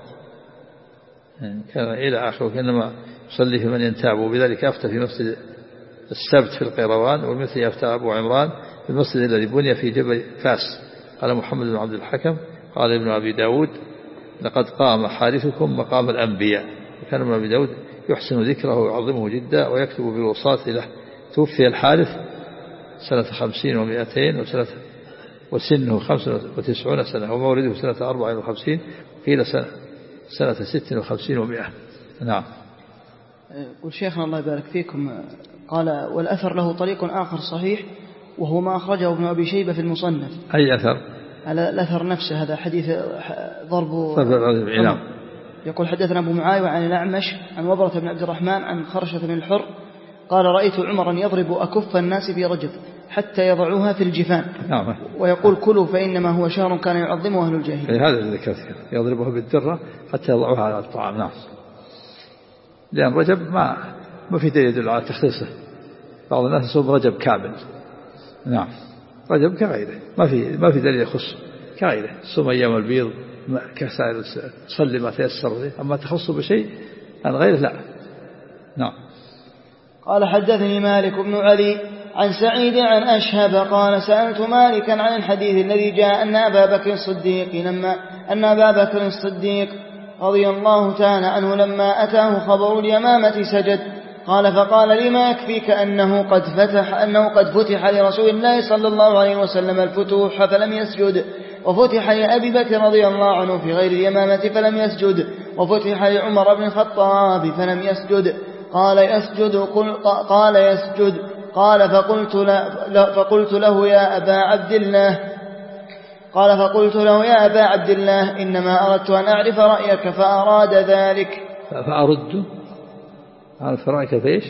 يعني كان إلى آخره، كأنما يصلي في من ينتاب، وبذلك أفتى في مسجد السبت في القيروان، ومثل أفتى أبو عمران في المسجد الذي بني في جبل فاس. قال محمد بن عبد الحكم قال ابن أبي داود: لقد قام حارثكم مقام الأنبياء. وكان ابن أبي داود يحسن ذكره ويعظمه جدا ويكتب بالوصاة له. توفي الحارث سنة خمسين ومئتين وسنة وسنه خمسة وتسعون سنة، ومولده سنة أربع وخمسين، قيل سنة, سنة ست وخمسين ومئة. نعم. قل شيخنا الله يبارك فيكم، قال: والأثر له طريق آخر صحيح وهو ما أخرجه ابن أبي شيبة في المصنف. أي أثر؟ على الأثر نفسه، هذا حديث ضرب نعم. يقول حدثنا أبو معاوية عن الأعمش عن وبرة بن عبد الرحمن عن خرشة بن الحر قال رأيت عمرا يضرب أكف الناس في رجب حتى يضعوها في الجفان. نعم. ويقول كلوا فإنما هو شهر كان يعظمه أهل الجاهلية. هذا اللي ذكرت، يضربه بالدرة حتى يضعوها على الطعام. نعم. لأن رجب ما ما في دليل يدل على تخصيصه. بعض الناس يصوم رجب كامل. نعم. رجب كغيره، ما في ما في دليل يخص كغيره. صوم أيام البيض كسائر، صلي ما تيسر له، أما تخص بشيء عن غيره لا. نعم. قال حدثني مالك بن علي عن سعيد عن أشهب قال سألت مالكا عن الحديث الذي جاء أن أبا بكر الصديق لما أن أبا بكر الصديق رضي الله تعالى عنه لما أتاه خبر اليمامة سجد. قال فقال لما يكفيك أنه قد فتح أنه قد فتح لرسول الله صلى الله عليه وسلم الفتوح فلم يسجد، وفتح لأبي بكر رضي الله عنه في غير اليمامة فلم يسجد، وفتح لعمر بن الخطاب فلم يسجد. قال يسجد قال يسجد قال فقلت, فقلت له يا أبا عبد الله قال فقلت له يا أبا عبد الله إنما أردت أن أعرف رأيك فأراد ذلك. فأرد أعرف رأيك فإيش؟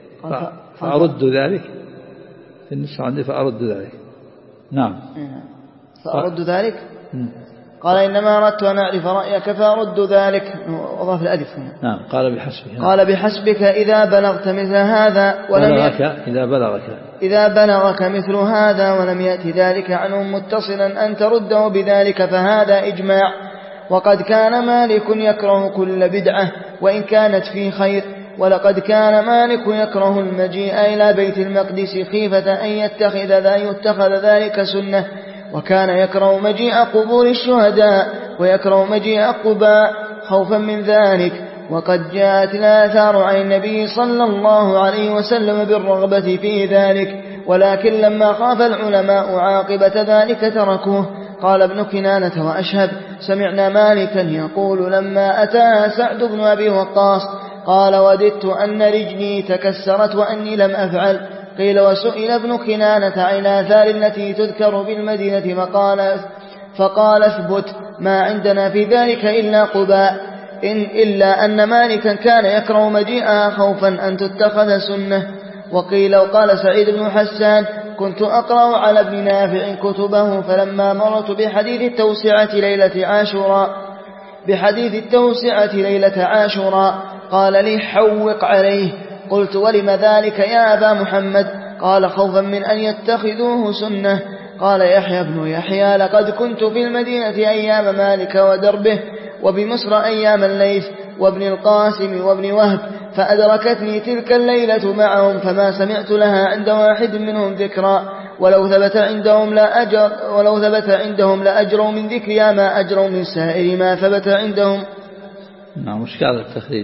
فأرد ذلك في النص عندي فأرد ذلك. نعم. فأرد ذلك. قال إنما أردت أن أعرف رأيك فأرد ذلك، وضاف الألف هنا. نعم. قال بحسبك. قال بحسبك إذا بلغت مثل هذا ولم بلغك إذا بلغك إذا بلغك مثل هذا ولم يأتي ذلك عنه متصلا أن ترده بذلك فهذا إجماع. وقد كان مالك يكره كل بدعة وإن كانت في خير، ولقد كان مالك يكره المجيء إلى بيت المقدس خيفة أن يتخذ ذا يتخذ ذلك سنة، وكان يكره مجيء قبور الشهداء ويكره مجيء قباء خوفا من ذلك. وقد جاءت الآثار عن النبي صلى الله عليه وسلم بالرغبة في ذلك، ولكن لما خاف العلماء عاقبة ذلك تركوه. قال ابن كنانة وأشهب سمعنا مالكا يقول لما أتى سعد بن أبي وقاص قال وددت أن رجلي تكسرت وأني لم أفعل. قيل وسئل ابن كنانة عن الآثار التي تذكر بالمدينة فقال, فقال اثبت ما عندنا في ذلك إلا قباء، إن إلا أن مالكا كان يكره مجيئها خوفا أن تتخذ سنة. وقيل وقال سعيد بن حسان كنت أقرأ على ابن نافع كتبه فلما مرت بحديث التوسعة ليلة عاشوراء بحديث التوسعة ليلة عاشوراء قال لي حوق عليه. قلت ولم ذلك يا أبا محمد؟ قال خوفا من أن يتخذوه سنة. قال يحيى بن يحيى لقد كنت في المدينة أيام مالك ودربه وبمصر أيام الليث وابن القاسم وابن وهب فأدركتني تلك الليلة معهم فما سمعت لها عند واحد منهم ذكرا، ولو ثبت عندهم لا أجر ولو ثبت عندهم لأجروا من ذكرها ما أجروا من سائر ما ثبت عندهم. نعم. مشكلة التخريج.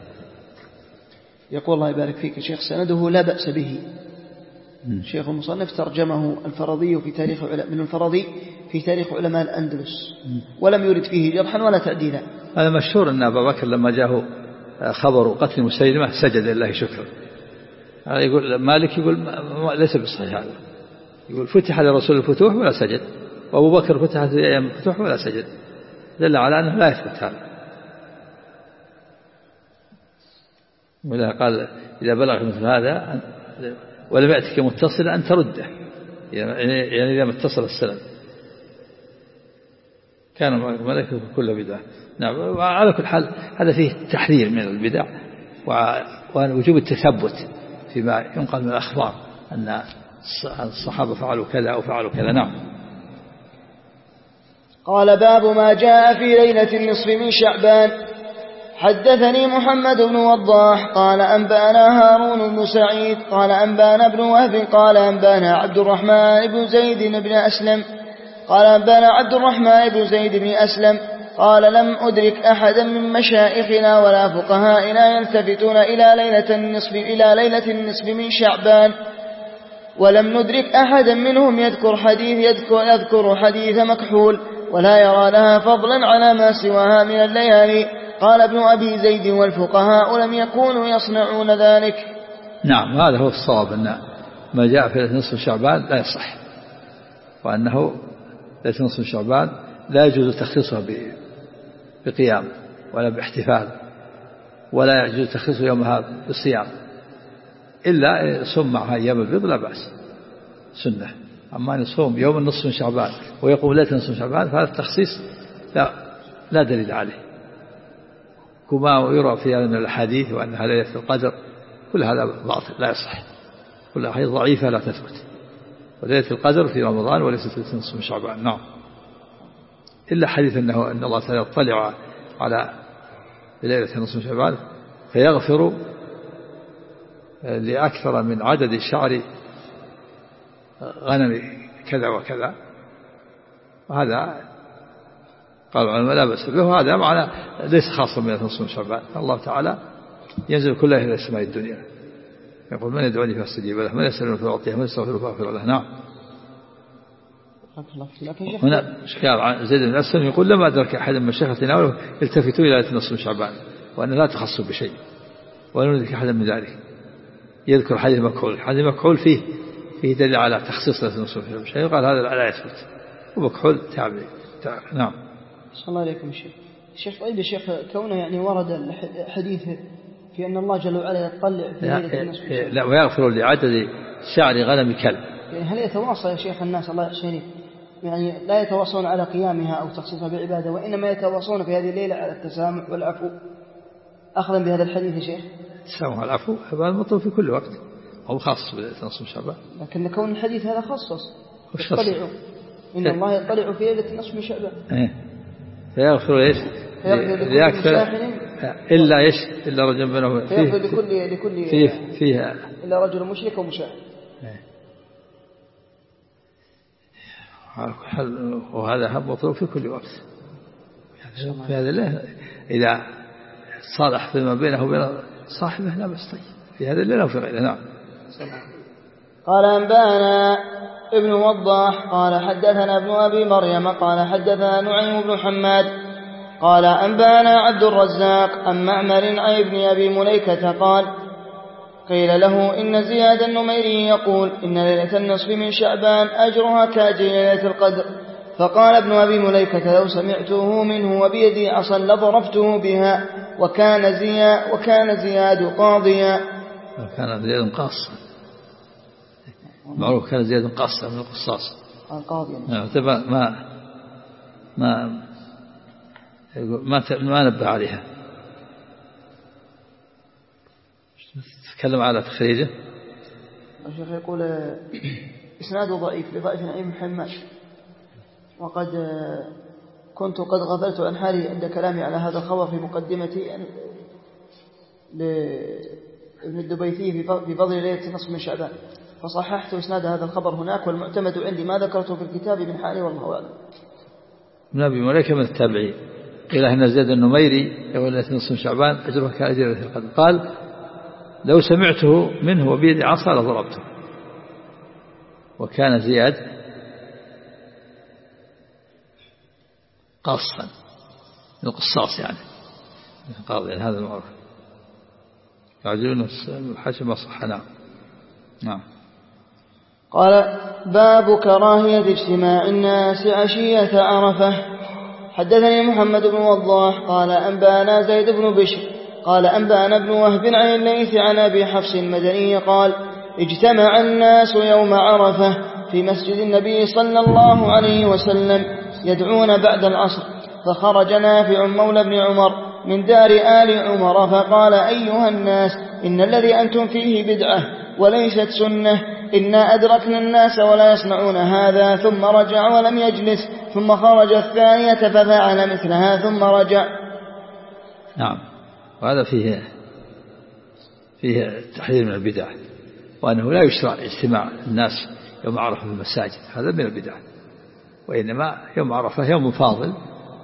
يقول الله يبارك فيك شيخ سنده لا بأس به. شيخ المصنف ترجمه الفرضي في تاريخ من الفرضي في تاريخ علماء الأندلس ولم يرد فيه جرحا ولا تعديلا. هذا مشهور أن أبا بكر لما جاءه خبر قتل مسيلمة سجد لله شكرا. هذا يقول مالك يقول ليس بالصحيح، هذا يقول فتح لرسول الفتوح ولا سجد، وأبو بكر فتح في أيام الفتوح ولا سجد، دل على أنه لا يثبت هذا. ولا قال إذا بلغ مثل هذا ولم يأتك متصلا أن ترده، يعني إذا متصل السلام كان ملك كل بدعة. نعم. وعلى كل حال هذا فيه تحذير من البدع ووجوب التثبت فيما ينقل من الأخبار أن الصحابة فعلوا كذا أو فعلوا كذا. نعم. قال باب ما جاء في ليلة النصف من شعبان. حدثني محمد بن وضاح قال أنبانا هارون بن سعيد قال أنبانا ابن وهب قال أنبانا عبد الرحمن بن زيد بن أسلم قال أنبانا عبد الرحمن بن زيد بن أسلم قال لم أدرك أحدا من مشائخنا ولا فقهائنا يلتفتون إلى ليلة النصف إلى ليلة النصف من شعبان، ولم ندرك أحدا منهم يذكر حديث يذكر, يذكر حديث مكحول ولا يرى لها فضلا على ما سواها من الليالي. قال ابن أبي زيد والفقهاء لم يكونوا يصنعون ذلك. نعم. هذا هو الصواب أن ما جاء في ليلة نصف شعبان لا يصح، وأنه ليلة نصف شعبان لا يجوز تخصيصها بقيام ولا باحتفال، ولا يجوز تخصيص يومها بالصيام، إلا يصوم معها أيام البيض لا بأس سنة. أما أن يصوم يوم النصف من شعبان ويقوم ليلة نصف من شعبان فهذا التخصيص لا, لا دليل عليه، كما يرى في هذا من الحديث وأنها ليلة القدر، كل هذا باطل لا يصح، كل أحاديث ضعيفة لا تثبت. وليلة القدر في رمضان وليست ليلة نصف من شعبان. نعم، إلا حديث أنه أن الله تعالى يطلع على ليلة نصف من شعبان فيغفر لأكثر من عدد شعر غنم كذا وكذا، وهذا قال العلماء لا بأس به، وهذا معنى ليس خاصا من نصف من شعبان. الله تعالى ينزل كل إلى السماء الدنيا يقول من يدعوني فاستجيب له، من يسألني فأعطيه، من يستغفر فأغفر له. نعم. هنا شكال زيد بن أسلم يقول لما أدرك أحد من مشايخ تناوله التفتوا إلى نصف من شعبان، وأن لا تخص بشيء ولا ندرك أحدا من ذلك. يذكر حديث مكحول، حديث مكحول فيه فيه دليل على تخصيص نصف من شعبان، قال هذا لا يثبت، ومكحول تابع. نعم. صلى الله عليكم الشيخ. الشيخ طيب الشيخ كونه يعني ورد الحديث في أن الله جل وعلا يطلع في ليلة النصف لا ويغفر لعدد شعر غنم كلب. يعني هل يتواصل يا شيخ الناس الله يحسنك يعني لا يتواصلون على قيامها أو تخصيصها بعبادة، وإنما يتواصلون في هذه الليلة على التسامح والعفو أخذا بهذا الحديث يا شيخ؟ التسامح والعفو هذا المطلوب في كل وقت، أو خاص بنصف شعبان. لكن كون الحديث هذا خصص يطلعوا إن الله يطلع في ليلة النصف من شعبان فيغفر إيش لأكثر إلا إيش إلا رجل منه فيه لكل لكل فيه فيها إلا رجل مشرك ومشاهد. وهذا مطلوب في كل وقت في هذا الليل، إذا صالح فيما بينه وبين صاحبه لا بس طيب في هذا الليل أو في غيره. نعم. قال أنبانا ابن وضاح قال حدثنا ابن أبي مريم قال حدثنا نعيم بن حماد قال أنبانا عبد الرزاق عن معمر عن ابن أبي مليكة قال قيل له إن زياد النميري يقول إن ليلة النصف من شعبان أجرها كأجر ليلة القدر، فقال ابن أبي مليكة لو سمعته منه وبيدي عصا لضربته بها، وكان زياد وكان زياد قاضيا. كان زياد قاصا، معروف كان زياد قاصا من القصاص قاضيا. ما ما ما ما ما نبه عليها. تكلم على تخريجه. الشيخ يقول إسناده ضعيف لضعيف نعيم محمد، وقد كنت قد غفلت عن حالي عند كلامي على هذا الخبر في مقدمتي لابن الدبيثي في فضل ليلة نصف من شعبان، فصححت إسناد هذا الخبر هناك، والمعتمد عندي ما ذكرته في الكتاب من حالي والله أعلم. من أبي مليكة من التابعين قيل إن زياد النميري يقول ليلة نصف من شعبان أجرها كأجر ليلة القدر، قال لو سمعته منه وبيدي عصا لضربته. وكان زياد قاصا من القصاص يعني قاضي، هذا المعروف. يعجلون الحاجة ما صح. نعم. نعم. قال باب كراهية اجتماع الناس عشية عرفة. حدثني محمد بن وضاح قال أنبانا زيد بن بشر قال أنبانا بن وهب عن الليث عن أبي حفص المدني قال اجتمع الناس يوم عرفة في مسجد النبي صلى الله عليه وسلم يدعون بعد العصر، فخرج نافع مولى بن عمر من دار آل عمر فقال أيها الناس إن الذي أنتم فيه بدعة وليست سنة، إنا أدركنا الناس ولا يصنعون هذا، ثم رجع ولم يجلس، ثم خرج الثانية ففعل مثلها ثم رجع. نعم. وهذا فيه فيه تحذير من البدع، وأنه لا يشرع اجتماع الناس يوم عرفة في المساجد، هذا من البدع، وإنما يوم عرفة يوم فاضل،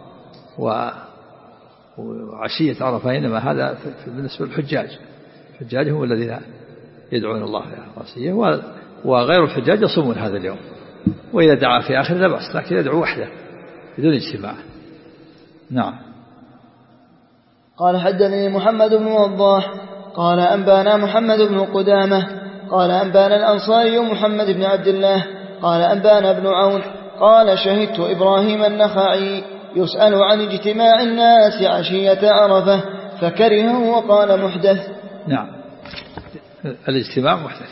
وعشية عرفة إنما هذا بالنسبة للحجاج. الحجاج هم الذين يدعون الله في عرفة، وغير الحجاج يصومون هذا اليوم، وإذا دعا في آخر لا بأس، لكن يدعو وحده بدون اجتماع. نعم. قال حدثني محمد بن وضاح قال أنبانا محمد بن قدامة قال أنبانا الأنصاري محمد بن عبد الله قال أنبانا بن عون قال شهدت إبراهيم النخعي يسأل عن اجتماع الناس عشية عرفة فكرهه وقال محدث. نعم الاجتماع محدث،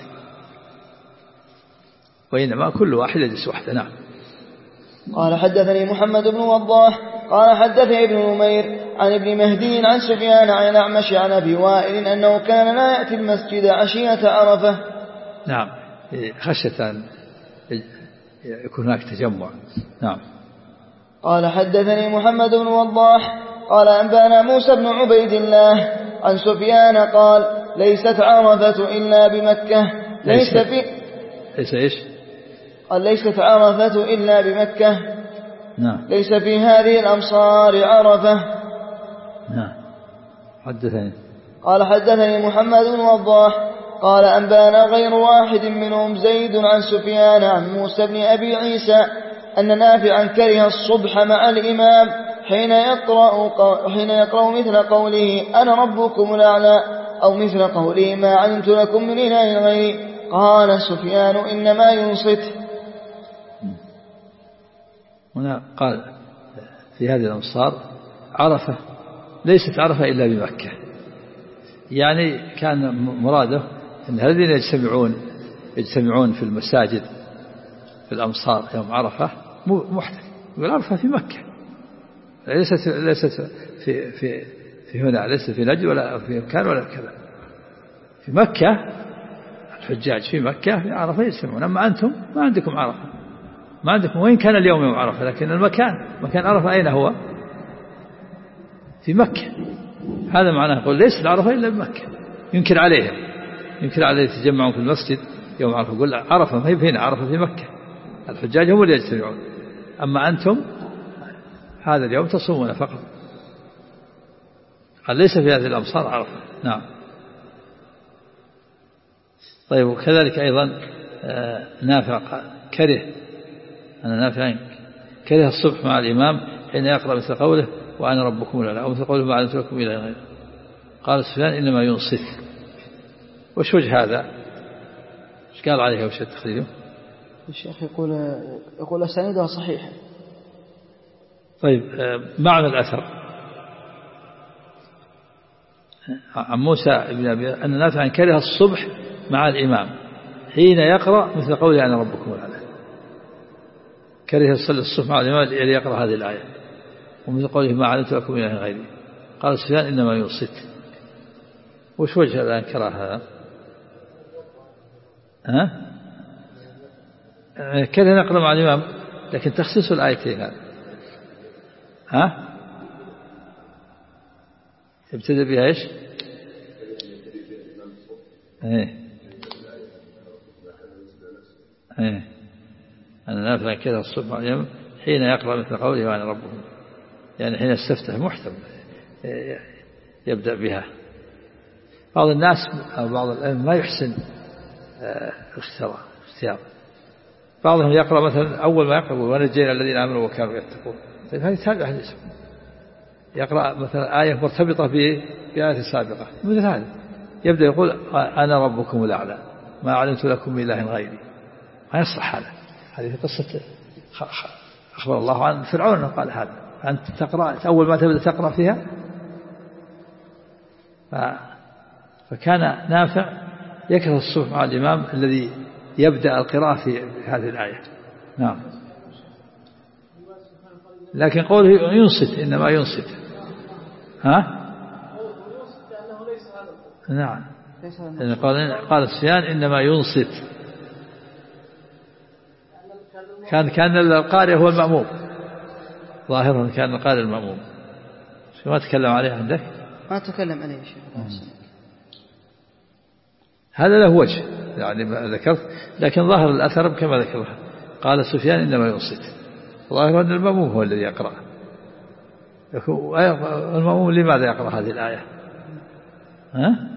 وإنما كل واحد يجلس وحده. نعم. قال حدثني محمد بن وضاح قال حدثني ابن نمير عن ابن مهدي عن سفيان عن الأعمش عن أبي وائل أنه كان لا يأتي المسجد عشية عرفة. نعم خشية أن يكون هناك تجمع. نعم. قال حدثني محمد بن وضاح قال أنبانا موسى بن عبيد الله عن سفيان قال ليست عرفة إلا بمكة. ليس, ليس في ليس إيش؟ قال ليست عرفة إلا بمكة. نعم. ليس في هذه الأمصار عرفة. نعم. حدثني. قال حدثني محمد بن وضاح قال أنبانا غير واحد منهم زيد عن سفيان عن موسى بن أبي عيسى أن نافعا كره الصبح مع الإمام حين يقرأ, حين يقرأ مثل قوله أنا ربكم الأعلى أو مثل قوله ما علمت لكم من إله غيري. قال سفيان إنما ينصت. هنا قال في هذه الأمصار عرفة ليست عرفة إلا بمكة، يعني كان مراده أن الذين يجتمعون يجتمعون في المساجد في الأمصار يوم عرفة محدث، والعرفة في مكة ليست ليست في في في هنا، ليست في نجد ولا في مكان ولا كذا، في مكة الحجاج في مكة في عرفة يجتمعون. أما أنتم ما عندكم عرفة، ما عندكم، وين كان اليوم يوم عرفة، لكن المكان مكان عرفة أين هو؟ في مكة. هذا معناه يقول ليس العرفة إلا بمكة. ينكر عليهم، ينكر عليه يتجمعون في المسجد يوم عرفة، يقول عرفة ما هي هنا، عرفة في مكة، الحجاج هم اللي يجتمعون، أما أنتم هذا اليوم تصومون فقط. قال ليس في هذه الأمصار عرفة. نعم. طيب وكذلك أيضا نافع كره أنا نافع كره الصبح مع الإمام حين يقرأ مثل قوله وأنا ربكم الأعلى أو مثل قوله ما علمت لكم إلى غيره. قال سفيان إنما ينصت. وش وجه هذا؟ ايش قال عليه وش التخريج؟ الشيخ يقول يقول أسانيدها صحيحة. طيب معنى الأثر عن موسى بن أبي أن نافعا كره الصبح مع الإمام حين يقرأ مثل قوله أنا ربكم الأعلى. كره يصلي الصبح مع الإمام ليقرأ هذه الآية ومثل قوله ما علمت لكم إله غيري. قال سفيان إنما ينصت. وش وجه الآن كره هذا؟ ها؟ كره نقرأ مع الإمام لكن تخصيص الآيتين هذا. ها؟ يبتدأ بها إيش؟ إيه إيه أنا نافع كذا الصبح مع الإمام حين يقرأ مثل قوله وأنا ربكم، يعني حين استفتح محتم يبدأ بها. بعض الناس أو بعض العلم ما يحسن اختيار اختيار بعضهم يقرأ مثلا أول ما يقرأ ونجينا الذين آمنوا وكانوا يتقون. طيب هذه تابع حديث يقرأ مثلا آية مرتبطة بآية سابقة مثل هذا يبدأ يقول أنا ربكم الأعلى ما علمت لكم من إله غيري. ما يصح هذا. هذه في قصة أخبر الله عن فرعون قال هذا أنت تقرأ أول ما تبدأ تقرأ فيها. فكان نافع يكره الصبح مع الإمام الذي يبدأ القراءة في هذه الآية. نعم. لكن قوله ينصت إنما ينصت. ها؟ نعم. قال قال سفيان إنما ينصت. كان كان القارئ هو المأموم ظاهرا، كان القارئ المأموم. شو ما تكلم عليه عندك؟ ما تكلم عليه شيء. هذا له وجه يعني ما ذكرت، لكن ظاهر الأثر كما ذكرها. قال سفيان إنما ينصت، ظاهر أن المأموم هو الذي يقرأ. المأموم لماذا يقرأ هذه الآية؟ ها؟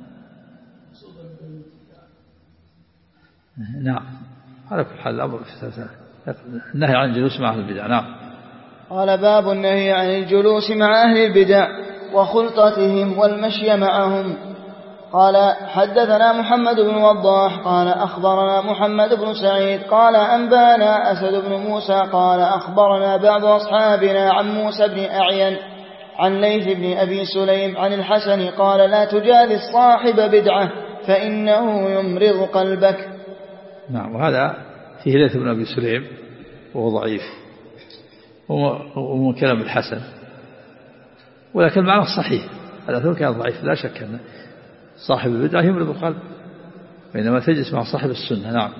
نعم. على كل حال الأمر النهي عن الجلوس مع أهل البدع. نعم. قال باب النهي عن الجلوس مع أهل البدع وخلطتهم والمشي معهم. قال حدثنا محمد بن وضاح قال أخبرنا محمد بن سعيد قال أنبانا أسد بن موسى قال أخبرنا بعض أصحابنا عن موسى بن أعين عن ليث بن أبي سليم عن الحسن قال لا تجالس صاحب بدعة فإنه يمرض قلبك. نعم. وهذا فيه ليث بن أبي سليم وهو ضعيف ومن كلام الحسن، ولكن معناه صحيح. هذا كان ضعيف لا شك أن صاحب البدعة يمرض القلب، بينما تجلس مع صاحب السنة. نعم.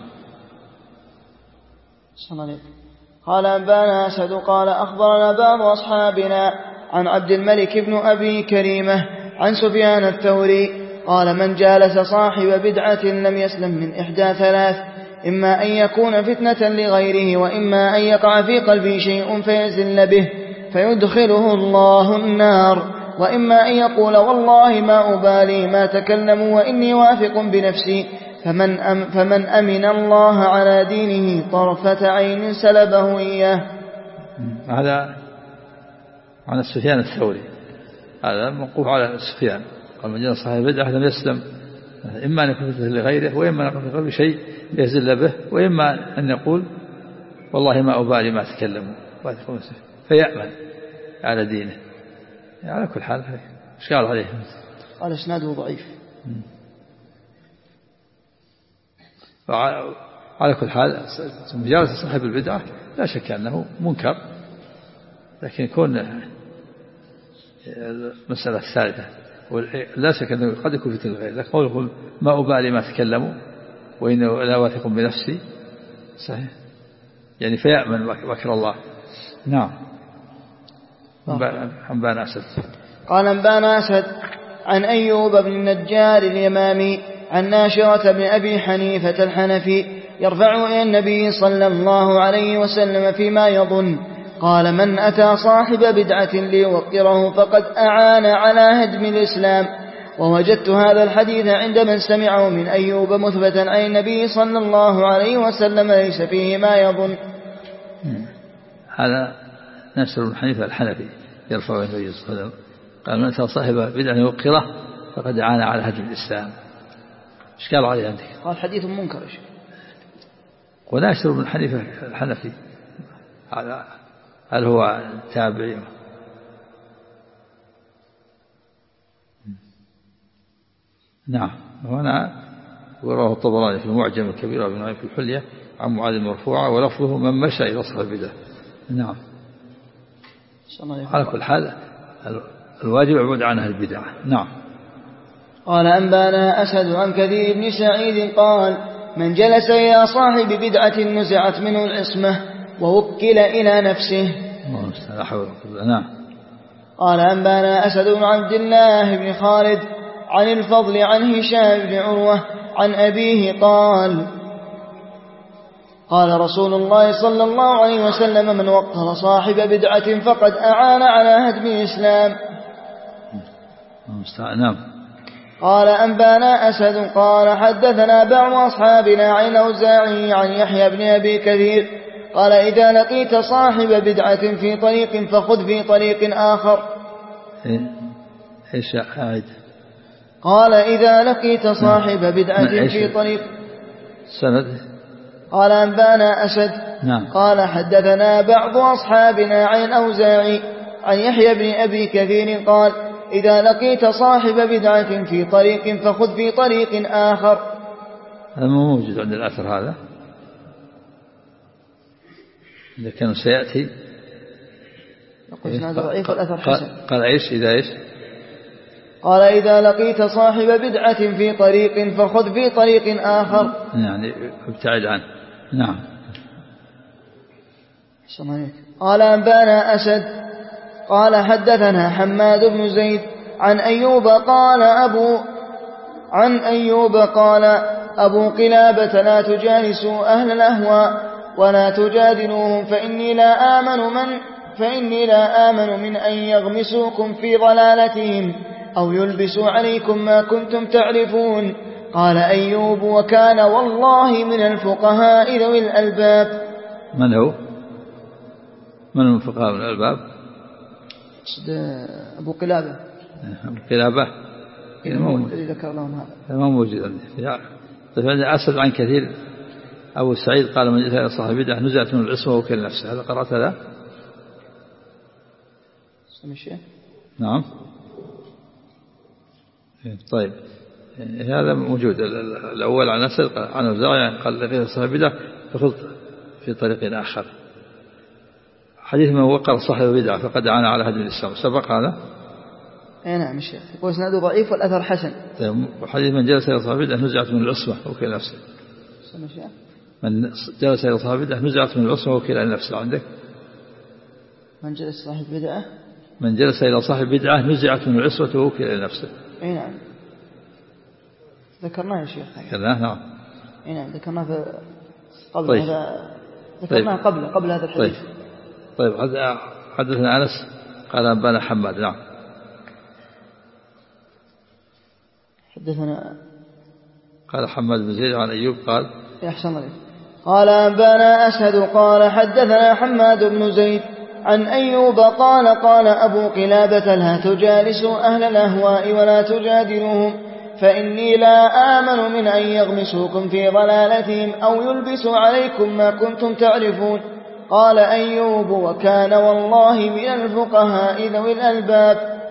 قال أنبانا أسد قال أخبرنا بعض أصحابنا عن عبد الملك بن أبي كريمة عن سفيان الثوري قال من جالس صاحب بدعة لم يسلم من إحدى ثلاث: إما أن يكون فتنة لغيره، وإما أن يقع في قلبه شيء فيزل به فيدخله الله النار، وإما أن يقول والله ما أبالي ما تكلموا وإني واثق بنفسي، فمن, أم فمن أمن الله على دينه طرفة عين سلبه إياه. هذا عن السفيان الثوري، هذا موقوف على السفيان. قال من جاء صاحب بدعة لم يسلم، إما أن يكون فتنة لغيره، وإما أن يكون في قلبه شيء يزل به، وإما أن يقول والله ما أبالي ما تكلموا فيأمن على دينه. على كل حال إيش قال عليه؟ قال إسناده ضعيف. على كل حال مجالسة صاحب البدعة لا شك أنه منكر، لكن يكون المسألة الثالثة لا شك أنه قد يكون فتنة لغيره، لكن قوله ما أبالي ما تكلموا وإنه لا واثق بنفسي صحيح، يعني فيأمن مكر الله. نعم. أنبانا أسد قال أنبانا أسد عن أيوب بن النجار اليمامي عن ناشرة بن أبي حنيفة الحنفي يرفع إلى النبي صلى الله عليه وسلم فيما يظن قال من أتى صاحب بدعة ليوقره فقد أعان على هدم الإسلام. ووجدت هذا الحديث عند من سمعه من أيوب مثبتا عن النبي صلى الله عليه وسلم ليس فيه ما يظن. هذا ناشر بن حنيفة الحنفي يرفع إلى النبي صلى الله عليه وسلم قال من أتى صاحب بدعة ليوقره فقد أعان على هدم الإسلام. إيش قال عليه عندك؟ قال حديث منكر. وناشر بن حنيفة الحنفي هل هو تابعي؟ نعم. وهنا وراه الطبراني في المعجم الكبير وابن نعيم في الحلية عن معاذ مرفوعة ولفظه من مشى إلى صاحب البدعة. نعم. على كل حال الواجب البعد عنها البدعة. نعم. قال أنبانا أسد عن كثير بن سعيد قال من جلس إلى صاحب بدعة نزعت منه العصمة ووكل إلى نفسه. نعم. قال أنبانا أسد بن عبد الله بن خالد عن الفضل عن هشام بن عروة عن أبيه قال قال رسول الله صلى الله عليه وسلم من وقر صاحب بدعة فقد أعان على هدم الإسلام. نعم. قال أنبانا أسد قال حدثنا بعض أصحابنا عن الأوزاعي عن يحيى بن أبي كثير قال إذا لقيت صاحب بدعة في طريق فخذ في طريق آخر. إيش عاد؟ قال إذا لقيت صاحب بدعة في طريق سند. قال أنبانا أسد نعم. قال حدثنا بعض أصحابنا عن الأوزاعي عن يحيى بن أبي كثير قال إذا لقيت صاحب بدعة في طريق فخذ في طريق آخر. هذا موجود عند الأثر هذا إذا كان سيأتي. قلنا ضعيف الأثر حسن. قال إيش إذا إيش؟ قال إذا لقيت صاحب بدعة في طريق فخذ في طريق آخر، يعني ابتعد عنه. نعم. قال أنبانا أسد قال حدثنا حماد بن زيد عن أيوب قال أبو عن أيوب قال أبو قلابة لا تجالسوا أهل الأهواء ولا تجادلوهم فإني لا آمن من فإني لا آمن من أن يغمسوكم في ضلالتهم أو يلبسوا عليكم ما كنتم تعرفون. قال أيوب وكان والله من الفقهاء ذوي الألباب. من هو؟ من هم الفقهاء من الألباب؟ أبو قلابة. أبو قلابة الذي ذكر لهم هذا ما موجود عندي. طيب عندنا أسد عن كثير أبو سعيد قال من جاء صاحب بدعة نزعت من العصمة وكل نفسه. هذا قرأت هذا؟ سمشي؟ نعم. طيب هذا موجود. الأول عن أسد عن أوزاعي قال لقيت صاحب بدعة فخذ في طريق آخر. حديث من وقر صاحب بدعة فقد عانى على هدم الإسلام سبق هذا؟ اي نعم الشيخ يقول اسناده ضعيف والأثر حسن. طيب وحديث من جلس إلى صاحب بدعة نزعت من العصمة وكل نفسه. سمشي؟ من جلس إلى صاحب بدعة نزعت من العصمة وكل إلى نفسه. عندك من جلس صاحب بدعة من جلس إلى صاحب بدعة نزعت من العصمة وكل إلى نفسه. اي نعم ذكرناه يا شيخ. ذكرناه نعم. اي نعم ذكرناه في قبل طيب. هذا ذكرناه طيب. قبل قبل هذا الحديث. طيب, طيب. حدثنا أنس قال أنبانا حماد. نعم. حدثنا قال حماد بن زيد عن أيوب قال يحسن عليك قال أنبانا أسد قال حدثنا حماد بن زيد عن أيوب قال قال أبو قلابة لا تجالسوا أهل الأهواء ولا تجادلوهم فإني لا آمن من أن يغمسوكم في ضلالتهم أو يلبسوا عليكم ما كنتم تعرفون. قال أيوب وكان والله من الفقهاء ذوي الألباب.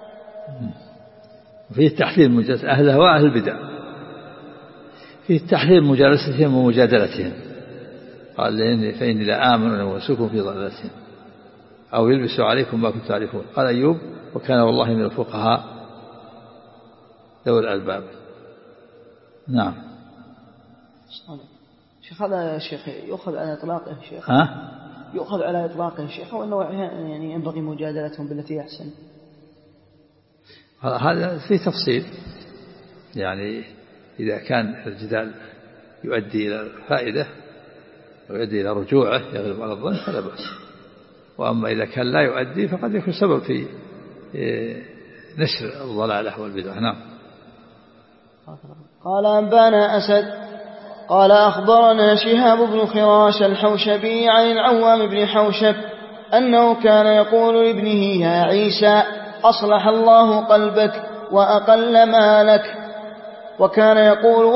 فيه تحليل مجالسة أهل الهواء أهل البدع. فيه تحليل مجالستهم ومجادلتهم. قال لأني فإني لا آمن أن يغمسوكم في ضلالتهم أو يلبسوا عليكم ما كنتم تعرفون. قال أيوب وكان والله من الفقهاء ذوي الألباب. نعم. شيخ هذا يا شيخ يؤخذ على إطلاقه شيخ. ها؟ يؤخذ على إطلاقه شيخ وأنه يعني ينبغي مجادلتهم بالتي أحسن. هذا في تفصيل يعني إذا كان الجدال يؤدي إلى الفائدة ويؤدي إلى رجوعه يغلب على الظن فلا بأس. وأما إذا كان لا يؤدي فقد يكون سبب في نشر الضلالة والبدع. نعم. قال أنبانا أسد قال أخبرنا شهاب بن خراش الحوشبي عن العوام بن حوشب أنه كان يقول لابنه يا عيسى أصلح الله قلبك وأقل مالك. وكان يقول